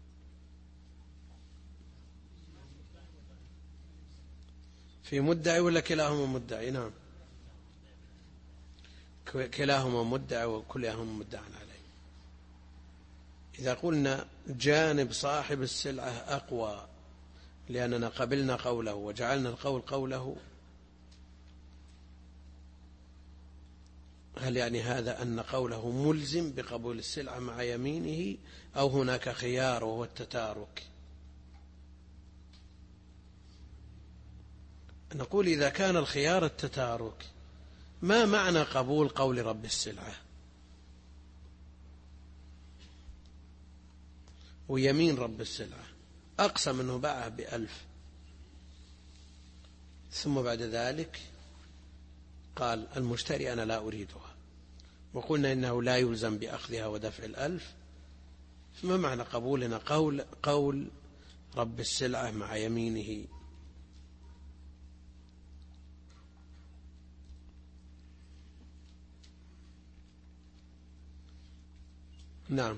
في مدعي ولا كلاهما مدعي؟ نعم، كلاهما مدعي وكلاهما مدعى عليه. إذا قلنا جانب صاحب السلعة أقوى لأننا قبلنا قوله وجعلنا القول قوله، هل يعني هذا أن قوله ملزم بقبول السلعة مع يمينه، أو هناك خيار وهو التتارك؟ نقول إذا كان الخيار التتارك، ما معنى قبول قول رب السلعة ويمين رب السلعة؟ أقسم أنه باعه ب1,000، ثم بعد ذلك قال المشتري أنا لا أريدها، وقلنا إنه لا يلزم بأخذها ودفع 1,000، فما معنى قبولنا قول رب السلعة مع يمينه؟ نعم.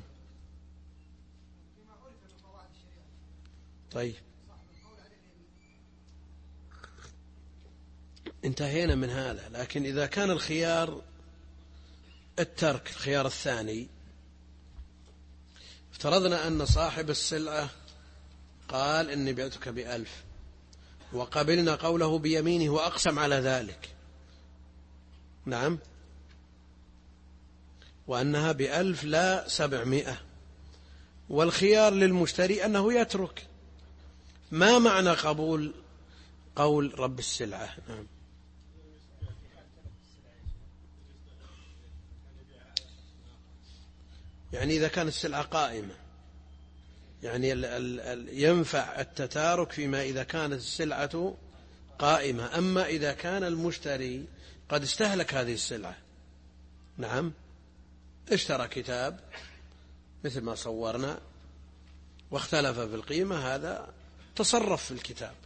طيب، انتهينا من هذا. لكن إذا كان الخيار الترك، الخيار الثاني، افترضنا أن صاحب السلعة قال إني بعتك ب1,000 وقبلنا قوله بيمينه وأقسم على ذلك، نعم، وأنها ب1,000 لا 700، والخيار للمشتري أنه يترك. ما معنى قبول قول رب السلعة؟ نعم. يعني إذا كانت السلعة قائمة، يعني ينفع التتارك فيما إذا كانت السلعة قائمة. أما إذا كان المشتري قد استهلك هذه السلعة، نعم، اشترى كتاب مثل ما صورنا واختلف في القيمة، هذا تصرف في الكتاب،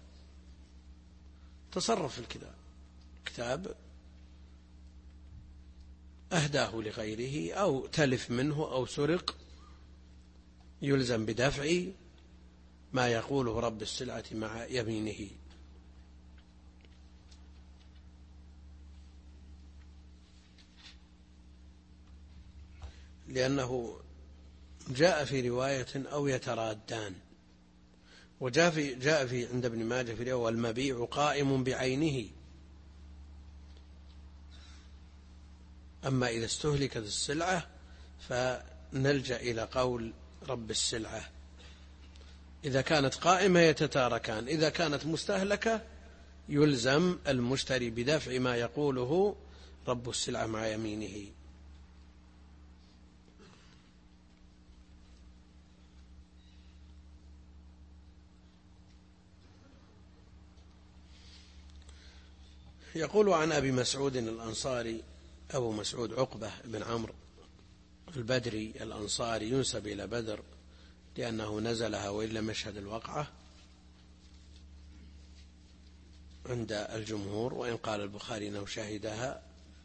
تصرف في الكتاب، كتاب أهداه لغيره أو تلف منه أو سرق، يلزم بدفع ما يقوله رب السلعة مع يمينه. لأنه جاء في رواية أو يترادان، جاء في عند ابن ماجه في الأول المبيع قائم بعينه. أما إذا استهلكت السلعة فنلجأ إلى قول رب السلعة. إذا كانت قائمة يتتاركان، إذا كانت مستهلكة يلزم المشتري بدفع ما يقوله رب السلعة مع يمينه. يقول عن أبي مسعود الأنصاري، أبو مسعود عقبة بن عمرو البدري الأنصاري ينسب إلى بدر لأنه نزلها وإن لم يشهد الوقعة عند الجمهور، وإن قال البخاري أنه شهدها.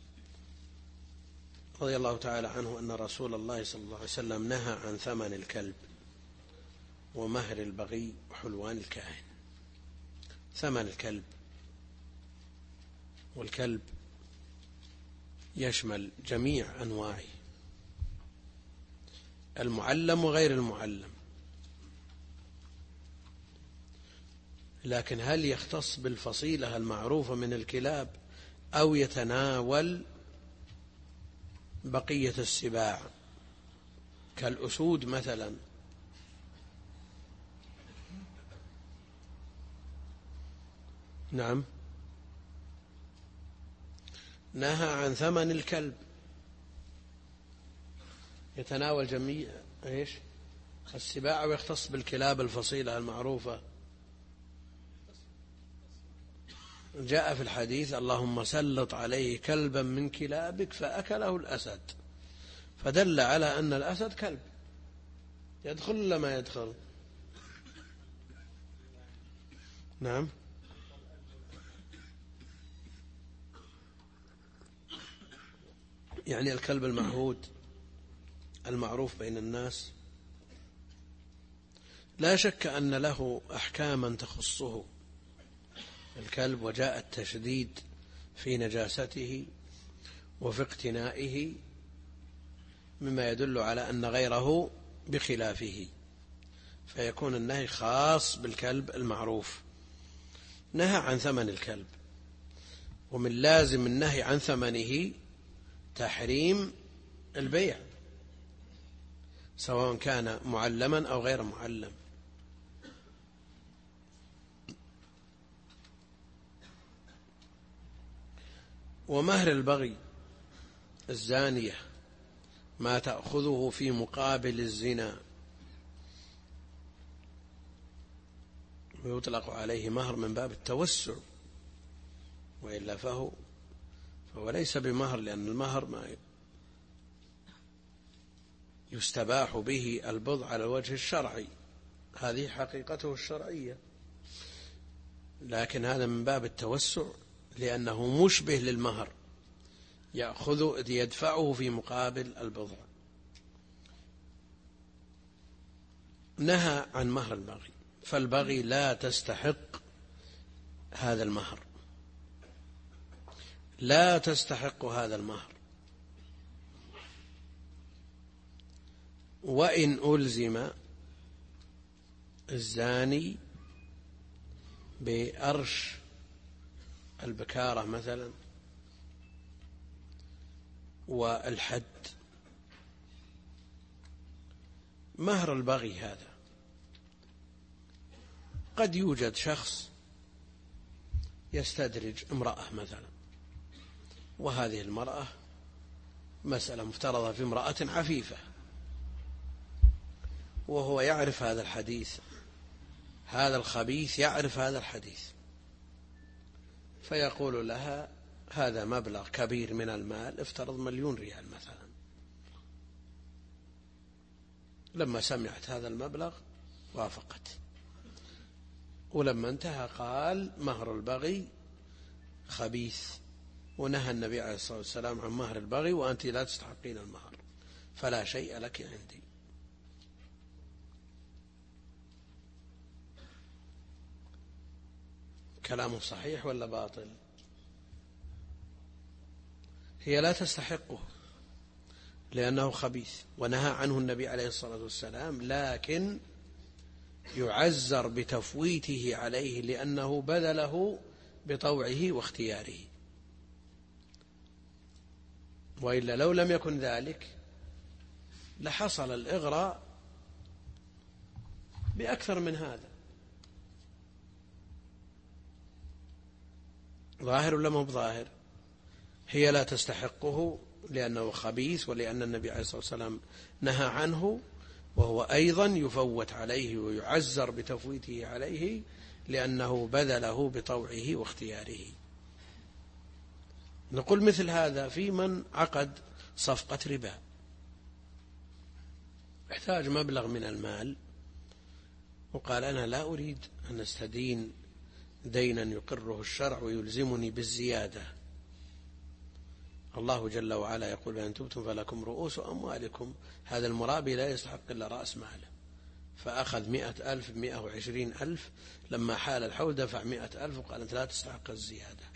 رضي الله تعالى عنه أن رسول الله صلى الله عليه وسلم نهى عن ثمن الكلب ومهر البغي وحلوان الكاهن. ثمن الكلب، والكلب يشمل جميع أنواعه، المعلم وغير المعلم، لكن هل يختص بالفصيلة المعروفة من الكلاب أو يتناول بقية السباع كالأسود مثلا؟ نعم، نهى عن ثمن الكلب، يتناول جميع السباع ويختص بالكلاب الفصيلة المعروفة. جاء في الحديث: اللهم سلط عليه كلبا من كلابك فأكله الأسد، فدل على أن الأسد كلب، يدخل ولا ما يدخل؟ نعم، يعني الكلب المعهود المعروف بين الناس لا شك أن له أحكاما تخصه الكلب، وجاء التشديد في نجاسته وفي اقتنائه مما يدل على أن غيره بخلافه، فيكون النهي خاص بالكلب المعروف. نهى عن ثمن الكلب، ومن لازم النهي عن ثمنه تحريم البيع سواء كان معلما أو غير معلم. ومهر البغي الزانية ما تأخذه في مقابل الزنا، ويطلق عليه مهر من باب التوسع، وإلا فهو ليس بمهر، لأن المهر ما يستباح به البضع على الوجه الشرعي، هذه حقيقته الشرعية، لكن هذا من باب التوسع لأنه مشبه للمهر، يدفعه في مقابل البضع. نهى عن مهر البغي، فالبغي لا تستحق هذا المهر، لا تستحق هذا المهر، وإن ألزم الزاني بأرش البكارة مثلا والحد. مهر البغي هذا قد يوجد شخص يستدرج امرأة مثلا، وهذه المرأة مسألة مفترضة في امرأة عفيفة، وهو يعرف هذا الحديث، هذا الخبيث يعرف هذا الحديث، فيقول لها: هذا مبلغ كبير من المال، افترض 1,000,000 ريال مثلا. لما سمعت هذا المبلغ وافقت، ولما انتهى قال: مهر البغي خبيث، ونهى النبي عليه الصلاة والسلام عن مهر البغي، وأنت لا تستحقين المهر، فلا شيء لك عندي. كلامه صحيح ولا باطل؟ هي لا تستحقه لأنه خبيث، ونهى عنه النبي عليه الصلاة والسلام، لكن يعزر بتفويته عليه لأنه بذله بطوعه واختياره، وإلا لو لم يكن ذلك لحصل الإغراء بأكثر من هذا. ظاهر ولا مو بظاهر؟ هي لا تستحقه لأنه خبيث، ولأن النبي عليه الصلاة والسلام نهى عنه، وهو أيضا يفوت عليه ويعزر بتفويته عليه لأنه بذله بطوعه واختياره. نقول مثل هذا في من عقد صفقة ربا، احتاج مبلغ من المال وقال أنا لا أريد أن أستدين دينا يقره الشرع ويلزمني بالزيادة. الله جل وعلا يقول بأن تبتم فلكم رؤوس أموالكم. هذا المرابي لا يستحق إلا رأس ماله، فأخذ 100,000 120,000، لما حال الحول دفع 100,000 وقال أنت لا تستحق الزيادة.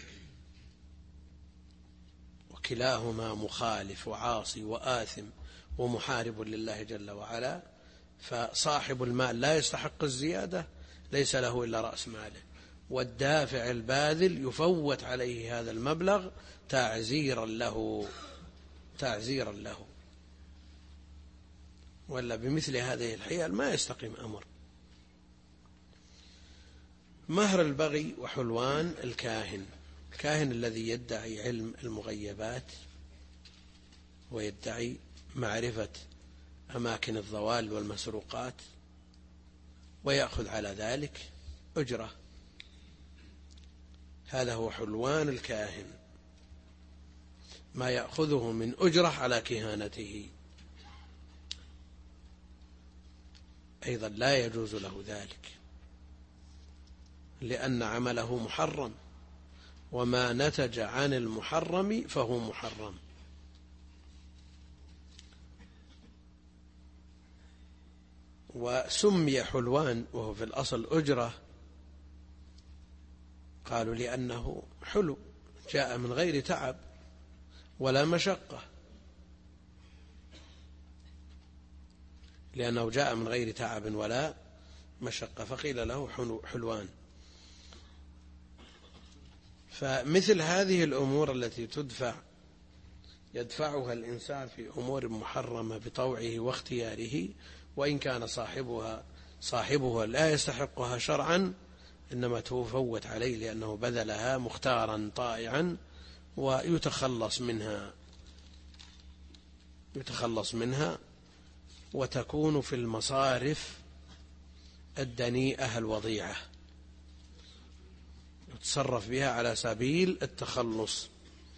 وكلاهما مخالف وعاصي وآثم ومحارب لله جل وعلا. فصاحب المال لا يستحق الزيادة، ليس له إلا رأس ماله، والدافع الباذل يفوت عليه هذا المبلغ تعزيرا له. ولا بمثل هذه الحيل ما يستقيم أمر. مهر البغي وحلوان الكاهن الذي يدعي علم المغيبات ويدعي معرفة أماكن الضوال والمسروقات ويأخذ على ذلك أجرة، هذا هو حلوان الكاهن، ما يأخذه من أجرة على كهانته، أيضا لا يجوز له ذلك، لأن عمله محرم، وما نتج عن المحرم فهو محرم. وسمي حلوان وهو في الأصل أجرة، قالوا لأنه حلو جاء من غير تعب ولا مشقة، لأنه جاء من غير تعب ولا مشقة فقيل له حلوان. فمثل هذه الأمور التي يدفعها الإنسان في أمور محرمة بطوعه واختياره، وإن كان صاحبها لا يستحقها شرعا، إنما تفوت عليه لأنه بذلها مختارا طائعا ويتخلص منها وتكون في المصارف الدنيئة الوضيعة يتصرف بها على سبيل التخلص،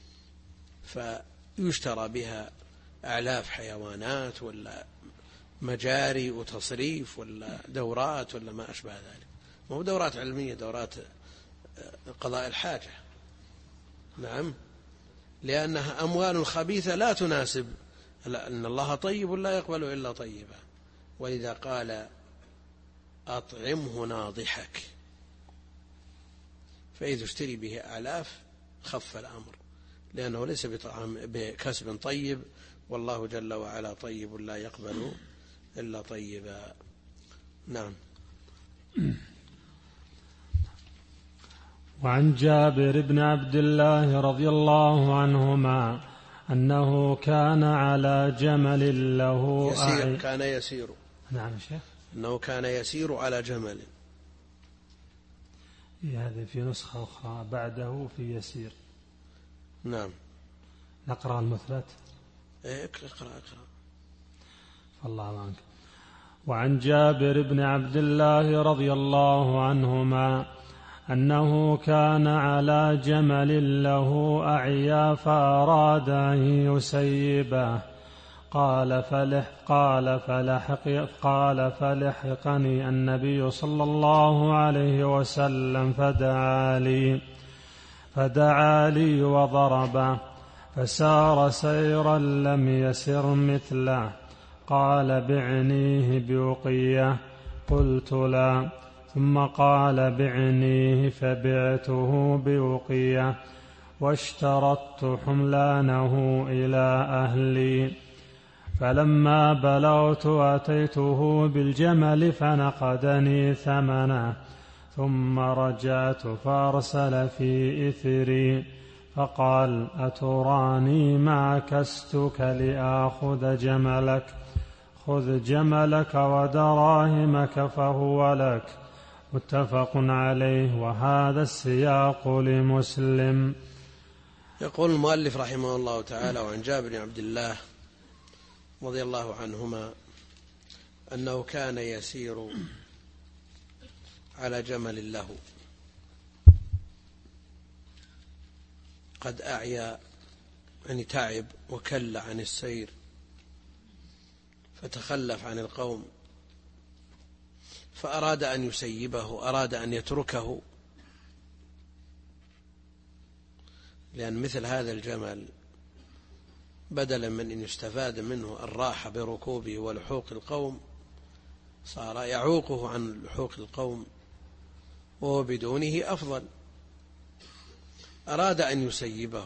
فيشترى بها أعلاف حيوانات ولا مجاري وتصريف ولا دورات ولا ما أشبه ذلك. مو دورات علمية، دورات قضاء الحاجة. نعم، لأنها أموال خبيثة لا تناسب، أن الله طيب لا يقبل إلا طيبا، ولذا قال أطعمه ناضحك، فإذا اشتري به آلاف خف الأمر، لأنه ليس بكسب طيب، والله جل وعلا طيب لا يقبل إلا طيبا. نعم. وعن جابر بن عبد الله رضي الله عنهما أنه كان على جمل له كان يسير. نعم شيخ. أنه كان يسير على جمل. هذا في نسخة أخرى بعده في يسير. نعم. نقرأ المثلث. اقرأ. فالله عنك. وعن جابر بن عبد الله رضي الله عنهما أنه كان على جمل له أعيا فأراد أن يسيبه، قال فلحقني النبي صلى الله عليه وسلم فدعا لي وضربه، فسار سيرا لم يسر مثله. قال بعنيه بوقية، قلت لا، ثم قال بعنيه فبعته بوقية، واشترطت حملانه إلى أهلي، فلما بلغت أتيته بالجمل فنقدني ثمنه، ثم رجعت فأرسل في إثري فقال أتراني ما كستك لآخذ جملك؟ خذ جملك ودراهمك فهو لك. متفق عليه، وهذا السياق لمسلم. يقول المؤلف رحمه الله تعالى: وعن جابر بن عبد الله رضي الله عنهما أنه كان يسير على جمل له قد أعيا، يعني تعب وكل عن السير، فتخلف عن القوم، فأراد أن يسيبه، أراد أن يتركه، لأن مثل هذا الجمل بدلا من أن يستفاد منه الراحة بركوبه ولحوق القوم، صار يعوقه عن لحوق القوم، وهو بدونه أفضل. أراد أن يسيبه،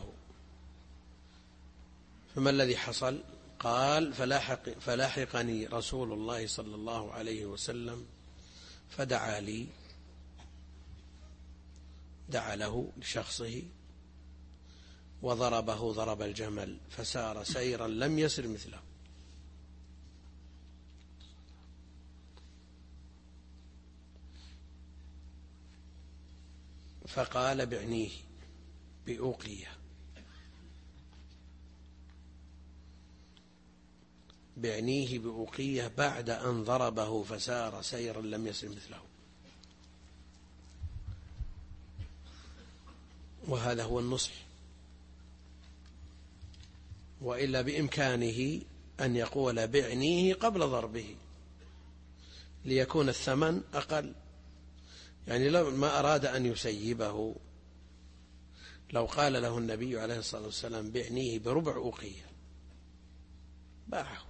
فما الذي حصل؟ قال: فلاحقني رسول الله صلى الله عليه وسلم فدعا لي، دعا له لشخصه وضربه ضرب الجمل، فسار سيرا لم يسر مثله. فقال: بعنيه بأوقية، بعنيه بأوقية بعد أن ضربه فسار سيرا لم يسر مثله. وهذا هو النصح، وإلا بإمكانه أن يقول بعنيه قبل ضربه ليكون الثمن أقل. يعني لو ما أراد أن يسيبه، لو قال له النبي عليه الصلاة والسلام بعنيه بربع أوقية باعه.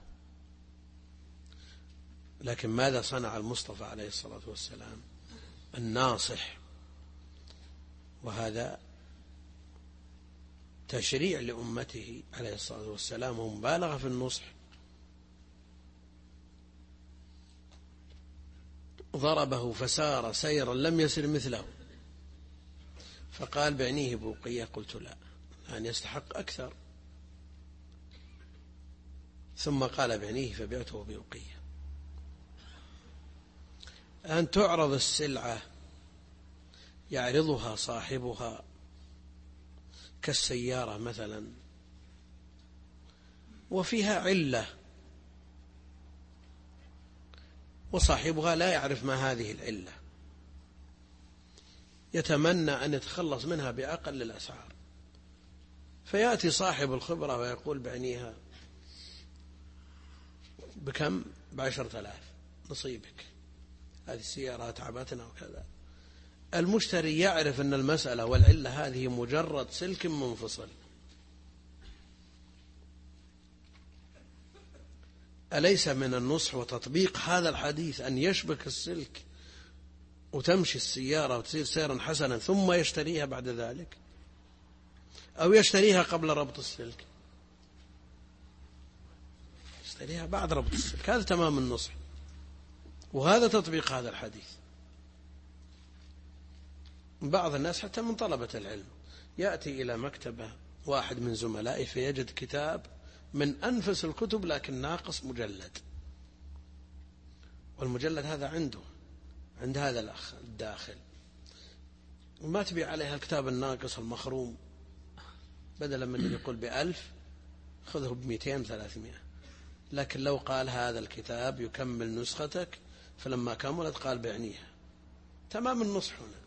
لكن ماذا صنع المصطفى عليه الصلاة والسلام الناصح؟ وهذا تشريع لأمته عليه الصلاة والسلام ومبالغة في النصح. ضربه فسار سيرا لم يسر مثله، فقال: بعنيه بوقية. قلت: لا، أن يستحق أكثر. ثم قال: بعنيه، فبعته بوقية. أن تعرض السلعة يعرضها صاحبها كالسيارة مثلا، وفيها علة وصاحبها لا يعرف ما هذه العلة، يتمنى أن يتخلص منها بأقل الأسعار، فيأتي صاحب الخبرة ويقول: بعنيها بكم؟ ب10,000 نصيبك، هذه السيارة تعبتنا وكذا. المشتري يعرف أن المسألة والعلة هذه مجرد سلك منفصل. أليس من النصح وتطبيق هذا الحديث أن يشبك السلك وتمشي السيارة وتصير سيرا حسنا ثم يشتريها بعد ذلك، أو يشتريها قبل ربط السلك؟ يشتريها بعد ربط السلك. هذا تمام النصح، وهذا تطبيق هذا الحديث. بعض الناس حتى من طلبة العلم يأتي إلى مكتبة واحد من زملائه فيجد كتاب من أنفس الكتب لكن ناقص مجلد، والمجلد هذا عنده عند هذا الأخ الداخل، وما تبيع عليها الكتاب الناقص المخروم، بدلا من يقول ب1000 خذه ب200-300. لكن لو قال هذا الكتاب يكمل نسختك، فلما كملت قال بعنيها. تمام النصح هنا.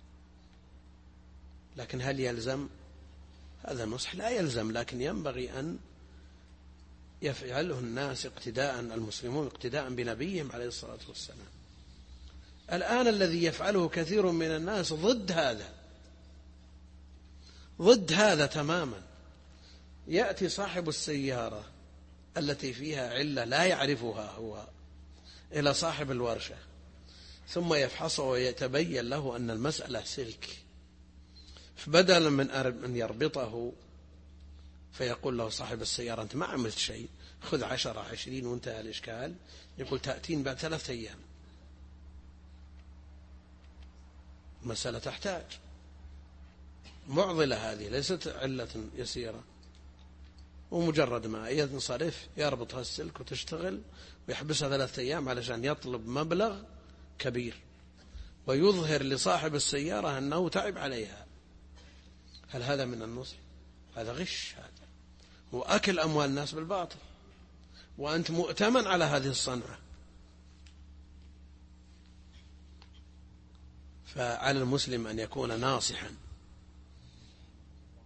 لكن هل يلزم هذا النصح؟ لا يلزم، لكن ينبغي أن يفعله الناس اقتداء، المسلمون اقتداء بنبيهم عليه الصلاة والسلام. الآن الذي يفعله كثير من الناس ضد هذا تماما. يأتي صاحب السيارة التي فيها علة لا يعرفها هو إلى صاحب الورشة، ثم يفحصه ويتبين له أن المسألة سلك، فبدلا من أن يربطه فيقول له صاحب السيارة: أنت ما عملت شيء، خذ 10-20 وانتهى الإشكال، يقول: تأتين بعد 3 أيام. مسألة تحتاج معضلة، هذه ليست علة يسيرة. ومجرد ما ينصرف يربطها السلك وتشتغل ويحبسها 3 أيام علشان يطلب مبلغ كبير ويظهر لصاحب السيارة أنه تعب عليها. هل هذا من النصح؟ هذا غش، هذا وأكل أموال الناس بالباطل، وأنت مؤتمن على هذه الصنعة. فعلى المسلم أن يكون ناصحا،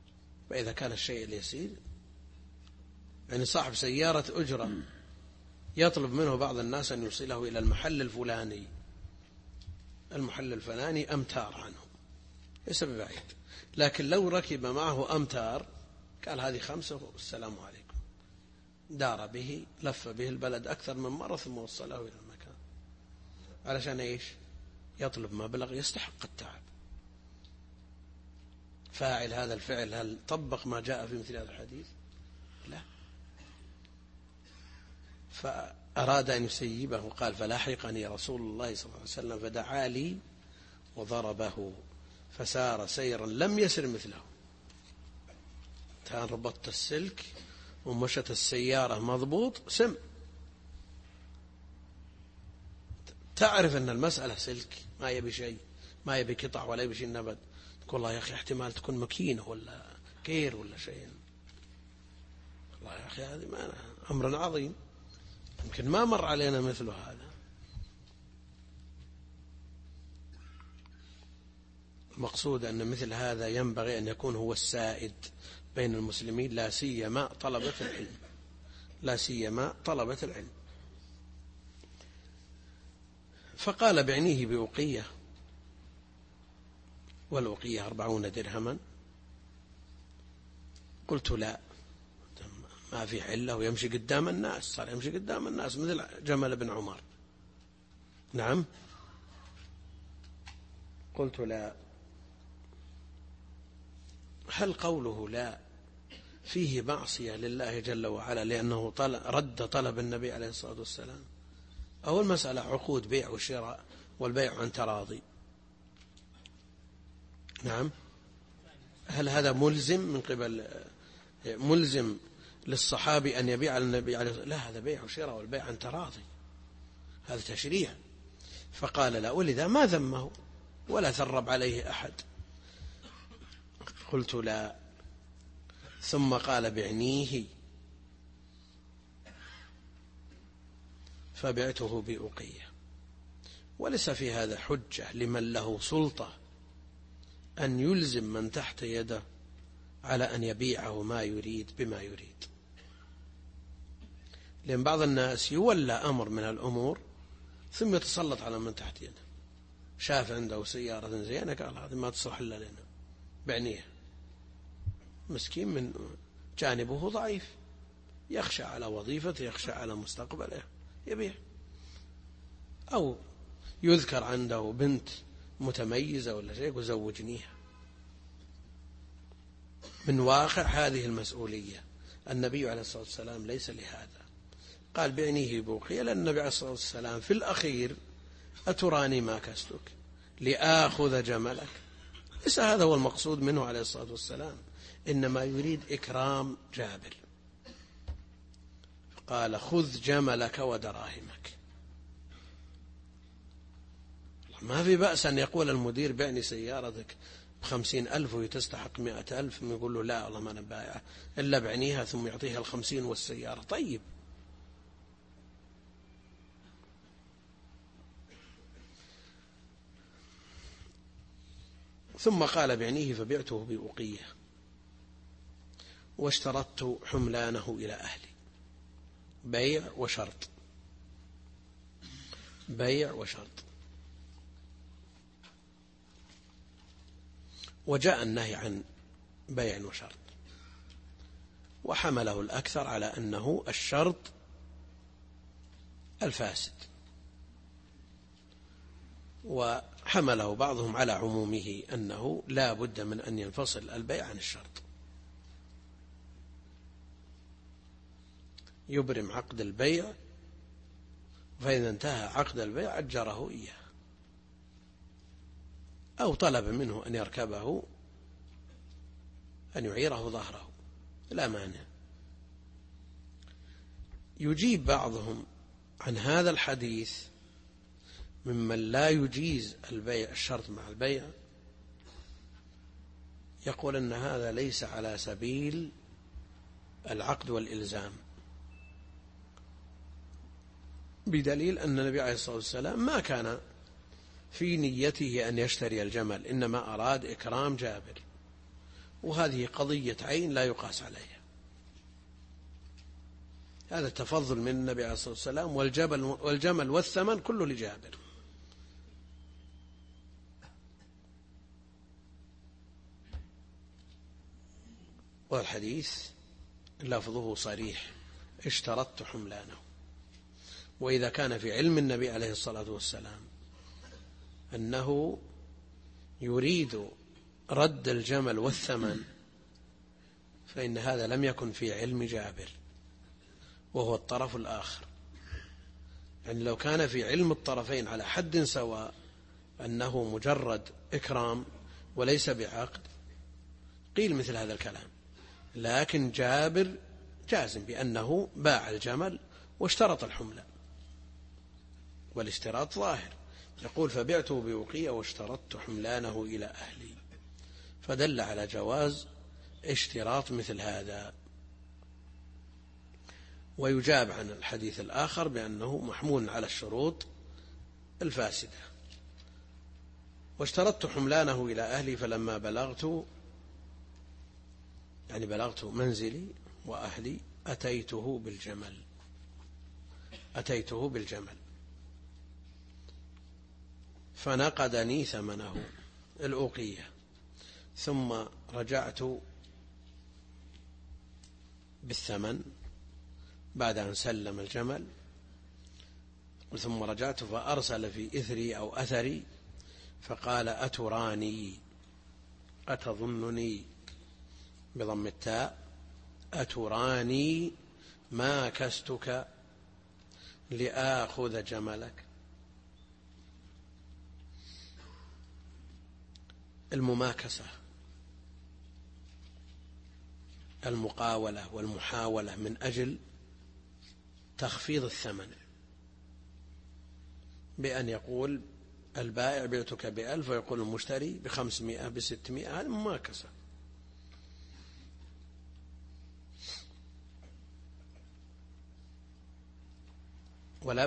فإذا كان الشيء اليسير، يعني صاحب سيارة أجرة يطلب منه بعض الناس أن يوصله إلى المحل الفلاني، المحل الفلاني أمتار عنه ليس ببعيد، لكن لو ركب معه أمتار قال هذه 5 والسلام عليكم، دار به لف به البلد أكثر من مرة ثم وصله إلى المكان. علشان إيش؟ يطلب مبلغ يستحق التعب. فاعل هذا الفعل هل طبق ما جاء في مثل هذا الحديث؟ لا. فأراد أن يسيبه، قال فلاحقني رسول الله صلى الله عليه وسلم فدعا لي وضربه فسار سيرا لم يسر مثله. كان ربطت السلك ومشت السيارة مضبوط سم، تعرف أن المسألة سلك، ما يبي شيء، ما يبي قطع ولا يبي شيء نبت. تقول الله يا أخي احتمال تكون مكينة ولا كير ولا شيء، الله يا أخي هذه ما أمر عظيم يمكن ما مر علينا مثل هذا. المقصود أن مثل هذا ينبغي أن يكون هو السائد بين المسلمين، لا سيما طلبة العلم، لا سيما طلبة العلم. فقال بعنيه بأوقية، والأوقية 40 درهما. قلت لا، ما في حلة ويمشي قدام الناس، صار يمشي قدام الناس مثل جمل بن عمر. نعم. قلت لا. هل قوله لا فيه معصية لله جل وعلا لأنه رد طلب النبي عليه الصلاة والسلام، أو المسألة عقود بيع وشراء والبيع عن تراضي؟ نعم. هل هذا ملزم من قبل ملزم للصحابي أن يبيع على النبي عليه الصلاة والسلام؟ لا، هذا بيع وشراء والبيع عن تراضي، هذا تشريع. فقال لا، ولذا ما ذمه ولا ثرب عليه أحد. قلت لا. ثم قال بعنيه، فبعته بأوقية. وليس في هذا حجة لمن له سلطة أن يلزم من تحت يده على أن يبيعه ما يريد بما يريد، لأن بعض الناس يولى أمر من الأمور ثم يتسلط على من تحت يده. شاف عنده سيارة زينة قال هذه ما تصلح إلا لنا، بعنيها. مسكين من جانبه ضعيف، يخشى على وظيفته، يخشى على مستقبله، يبيع. أو يذكر عنده بنت متميزة ولا شيء وزوجنيها. من واقع هذه المسؤولية النبي عليه الصلاة والسلام ليس لهذا، قال بعنيه بوقية، لأن النبي عليه الصلاة والسلام في الأخير أتراني ما كستك لآخذ جملك. ليس هذا هو المقصود منه عليه الصلاة والسلام، إنما يريد إكرام جابر. قال خذ جملك ودراهمك. ما في بأس أن يقول المدير بعني سيارتك ب50,000 وتستحق 100,000، ثم يقول له لا والله ما أنا بايعها إلا بعنيها، ثم يعطيها 50 والسيارة. طيب. ثم قال بعنيه فبعته بأوقية واشترطت حملانه إلى أهلي. بيع وشرط، بيع وشرط. وجاء النهي عن بيع وشرط، وحمله الأكثر على أنه الشرط الفاسد، وحمله بعضهم على عمومه أنه لا بد من أن ينفصل البيع عن الشرط. يبرم عقد البيع، فإذا انتهى عقد البيع أجره إياه أو طلب منه أن يركبه، أن يعيره ظهره، لا مانع. يجيب بعضهم عن هذا الحديث ممن لا يجيز البيع الشرط مع البيع، يقول أن هذا ليس على سبيل العقد والإلزام، بدليل أن النبي عليه الصلاة والسلام ما كان في نيته أن يشتري الجمل، إنما أراد إكرام جابر، وهذه قضية عين لا يقاس عليها. هذا تفضل من النبي عليه الصلاة والسلام. والجمل والثمن كله لجابر. والحديث لفظه صريح: اشترطت حملانه. وإذا كان في علم النبي عليه الصلاة والسلام أنه يريد رد الجمل والثمن، فإن هذا لم يكن في علم جابر، وهو الطرف الآخر. يعني لو كان في علم الطرفين على حد سواء أنه مجرد إكرام وليس بعقد، قيل مثل هذا الكلام. لكن جابر جازم بأنه باع الجمل واشترط الحملة، والاشتراط ظاهر، يقول: فبعته بوقية واشترطت حملانه إلى أهلي، فدل على جواز اشتراط مثل هذا. ويجاب عن الحديث الآخر بأنه محمول على الشروط الفاسدة. واشترطت حملانه إلى أهلي فلما بلغت، يعني بلغت منزلي وأهلي، أتيته بالجمل فنقدني ثمنه الأوقية، ثم رجعت بالثمن بعد أن سلم الجمل، ثم رجعت فأرسل في إثري أو أثري فقال: أتراني، أتظنني بضم التاء، أتراني ما كستك لآخذ جملك. المماكسة المقاولة والمحاولة من أجل تخفيض الثمن، بأن يقول البائع: بعتك ب1000، ويقول المشتري ب500 ب600. هذه مماكسة. ولا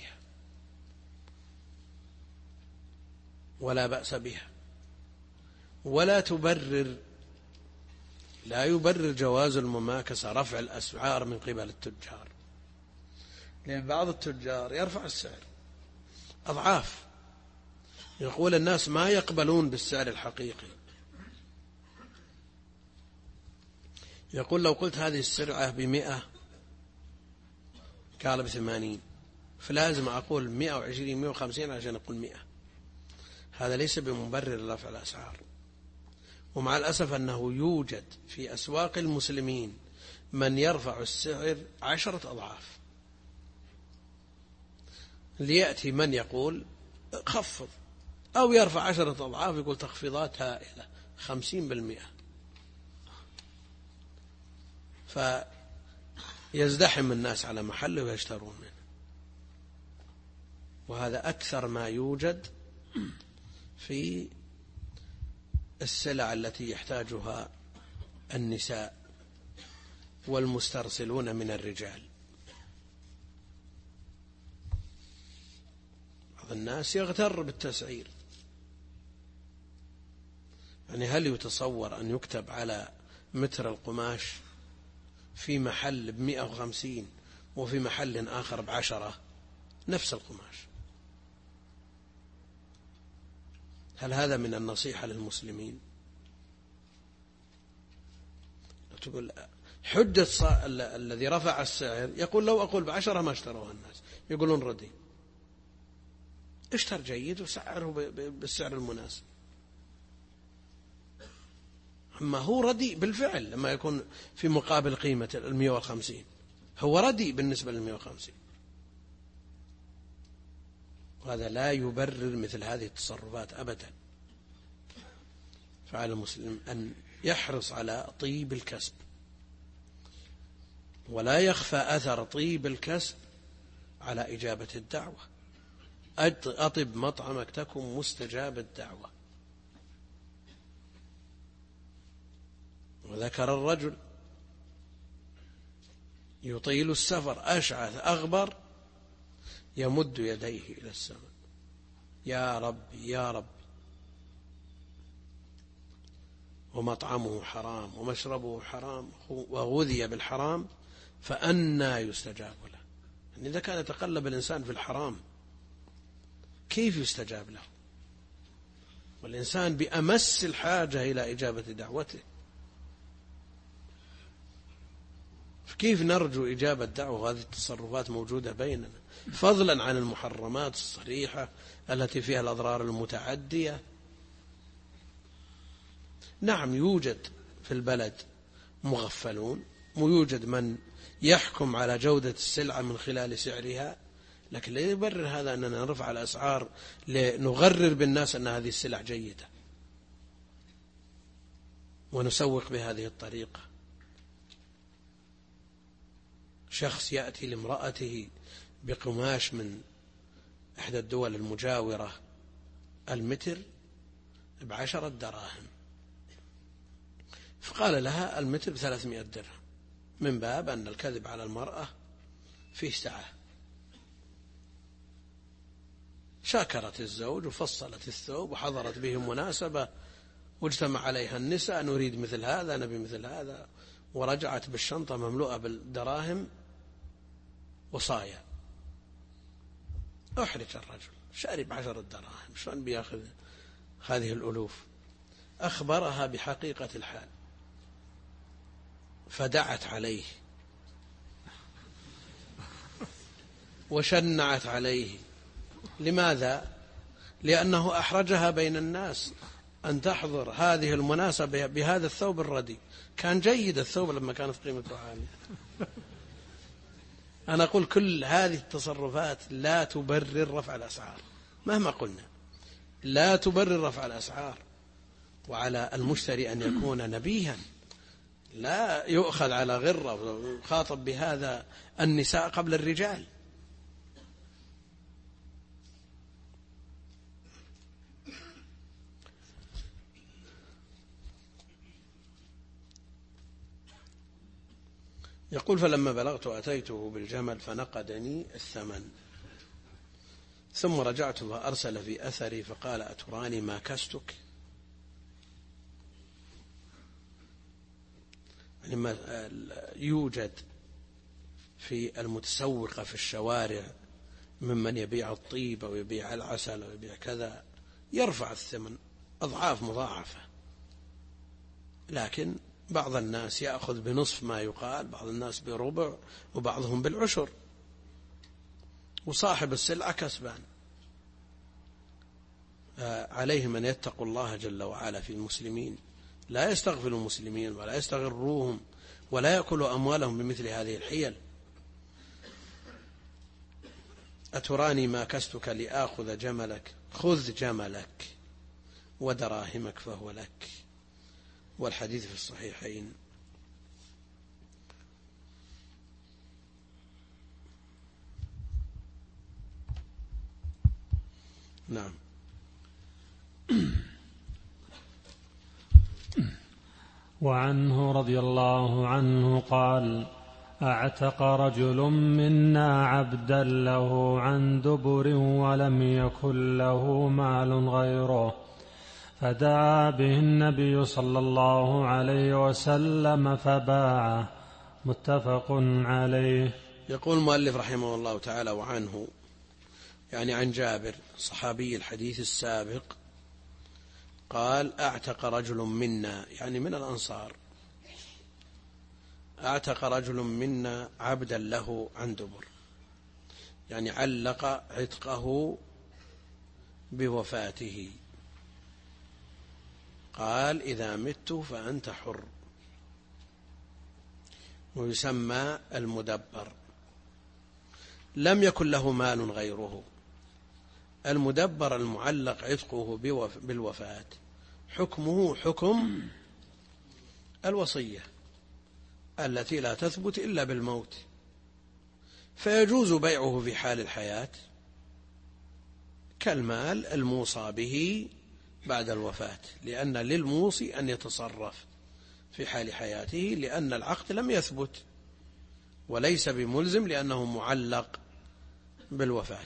بأس بها، ولا تبرر، لا يبرر جواز المماكسة رفع الأسعار من قبل التجار، لأن بعض التجار يرفع السعر أضعاف، يقول الناس ما يقبلون بالسعر الحقيقي. يقول: لو قلت هذه السلعة ب100 قال ب80، فلازم أقول 120 150 عشان أقول 100. هذا ليس بمبرر رفع الأسعار. ومع الأسف أنه يوجد في أسواق المسلمين من يرفع السعر 10 أضعاف، ليأتي من يقول خفض، أو يرفع 10 أضعاف يقول تخفيضات هائلة 50%، فيزدحم الناس على محله ويشترون منه. وهذا أكثر ما يوجد في السلع التي يحتاجها النساء والمسترسلون من الرجال. بعض الناس يغتر بالتسعير. يعني هل يتصور أن يكتب على متر القماش في محل ب150 وفي محل آخر ب10 نفس القماش؟ هل هذا من النصيحة للمسلمين؟ تقول حجة الذي رفع السعر يقول: لو أقول ب10 ما اشتروها الناس، يقولون ردي. اشتر جيد وسعره بالسعر المناسب. أما هو رديء بالفعل لما يكون في مقابل قيمة 150، هو رديء بالنسبة 150. وهذا لا يبرر مثل هذه التصرفات أبدا. فعلى المسلم أن يحرص على طيب الكسب، ولا يخفى أثر طيب الكسب على إجابة الدعوة. أطب مطعمك تكن مستجاب الدعوة. وذكر الرجل يطيل السفر أشعث أغبر يمد يديه إلى السماء: يا رب يا رب، ومطعمه حرام ومشربه حرام وغذي بالحرام، فأنى يستجاب له. يعني إذا كان يتقلب الإنسان في الحرام كيف يستجاب له؟ والإنسان بأمس الحاجة إلى إجابة دعوته، فكيف نرجو إجابة دعوة؟ هذه التصرفات موجودة بيننا، فضلا عن المحرمات الصريحة التي فيها الأضرار المتعدية. نعم يوجد في البلد مغفلون، ويوجد من يحكم على جودة السلعة من خلال سعرها، لكن لا يبرر هذا أننا نرفع الأسعار لنغرر بالناس أن هذه السلع جيدة ونسوق بهذه الطريقة. شخص يأتي لامرأته بقماش من إحدى الدول المجاورة المتر ب10 دراهم، فقال لها المتر ب300 درهم، من باب أن الكذب على المرأة فيه سعة. شاكرت الزوج وفصلت الثوب وحضرت به مناسبة واجتمع عليها النساء، نريد مثل هذا، نبي مثل هذا، ورجعت بالشنطة مملوءة بالدراهم وصايا. أحرج الرجل، شاري ب10 دراهم، شلون بياخذ هذه الألوف؟ أخبرها بحقيقة الحال فدعت عليه وشنعت عليه. لماذا؟ لأنه أحرجها بين الناس أن تحضر هذه المناسبة بهذا الثوب الردي. كان جيد الثوب لما كانت قيمته عالية. أنا أقول كل هذه التصرفات لا تبرر رفع الأسعار مهما قلنا، لا تبرر رفع الأسعار. وعلى المشتري أن يكون نبيها، لا يؤخذ على غرة ويخاطب بهذا النساء قبل الرجال. يقول فلما بلغت أتيته بالجمل فنقدني الثمن، ثم رجعت فأرسل في أثري فقال أتراني ما كستك؟ لما يوجد في المتسوق في الشوارع ممن يبيع الطيب أو يبيع العسل أو يبيع كذا، يرفع الثمن أضعاف مضاعفة، لكن بعض الناس يأخذ بنصف ما يقال، بعض الناس بربع، وبعضهم بالعشر، وصاحب السلعة كسبان. عليهم أن يتقوا الله جل وعلا في المسلمين، لا يستغفلوا المسلمين ولا يستغروهم ولا يأكلوا أموالهم بمثل هذه الحيل. أتراني ما كستك لآخذ جملك؟ خذ جملك ودراهمك فهو لك. والحديث في الصحيحين. نعم. وعنه رضي الله عنه قال أعتق رجل منا عبدا له عن دبر ولم يكن له مال غيره، فدعا به النبي صلى الله عليه وسلم فباعه. متفق عليه. يقول المؤلف رحمه الله تعالى وعنه، يعني عن جابر صحابي الحديث السابق، قال أعتق رجل منا، يعني من الأنصار، أعتق رجل منا عبدا له عن دبر، يعني علق عتقه بوفاته. قال إذا مت فأنت حر. ويسمى المدبر. لم يكن له مال غيره. المدبر المعلق عتقه بالوفاة حكمه حكم الوصية التي لا تثبت إلا بالموت، فيجوز بيعه في حال الحياة كالمال الموصى به بعد الوفاة، لأن للموصي أن يتصرف في حال حياته، لأن العقد لم يثبت وليس بملزم لأنه معلق بالوفاة.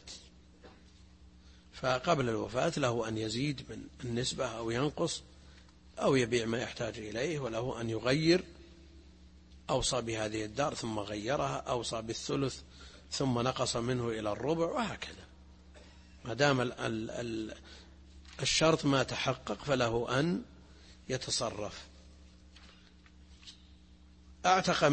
فقبل الوفاة له أن يزيد من النسبة أو ينقص أو يبيع ما يحتاج إليه، وله أن يغير أوصى بهذه الدار ثم غيرها، أوصى بالثلث ثم نقص منه إلى الربع، وهكذا. ما دام الشرط ما تحقق فله أن يتصرف. اعتق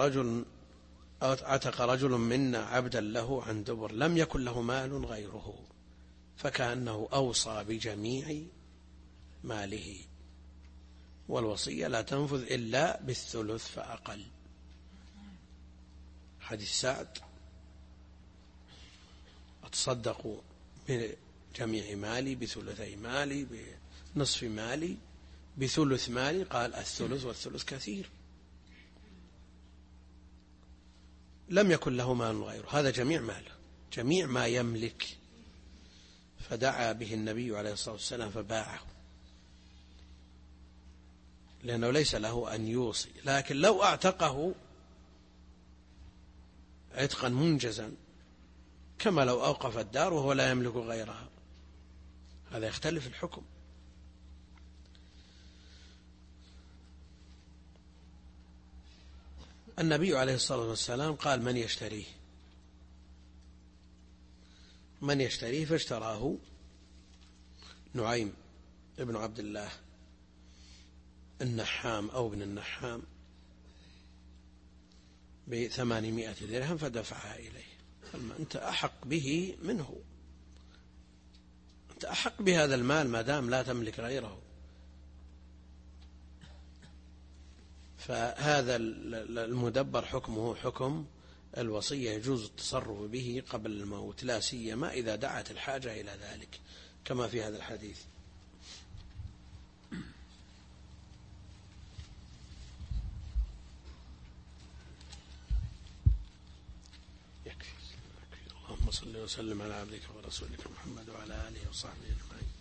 رجل منا عبدا له عن دبر لم يكن له مال غيره، فكأنه أوصى بجميع ماله، والوصية لا تنفذ إلا بالثلث فأقل. حديث سعد: أتصدق بجميع مالي، بثلثي مالي، بنصف مالي، بثلث مالي؟ قال: الثلث والثلث كثير. لم يكن له مال غيره، هذا جميع ماله، جميع ما يملك، فدعا به النبي عليه الصلاة والسلام فباعه، لأنه ليس له أن يوصي. لكن لو اعتقه عتقا منجزا، كما لو أوقف الدار وهو لا يملك غيرها، هذا يختلف الحكم. النبي عليه الصلاة والسلام قال: من يشتريه؟ فاشتراه نعيم ابن عبد الله النحام أو ابن النحام ب800 درهم فدفعها إليه. أنت أحق به منه، أنت أحق بهذا المال ما دام لا تملك غيره. فهذا المدبر حكمه حكم الوصية، يجوز التصرف به قبل الموت، لا سيما إذا دعت الحاجة إلى ذلك كما في هذا الحديث. يكفي. اللهم صل وسلم على عبدك ورسولك محمد وعلى آله وصحبه أجمعين.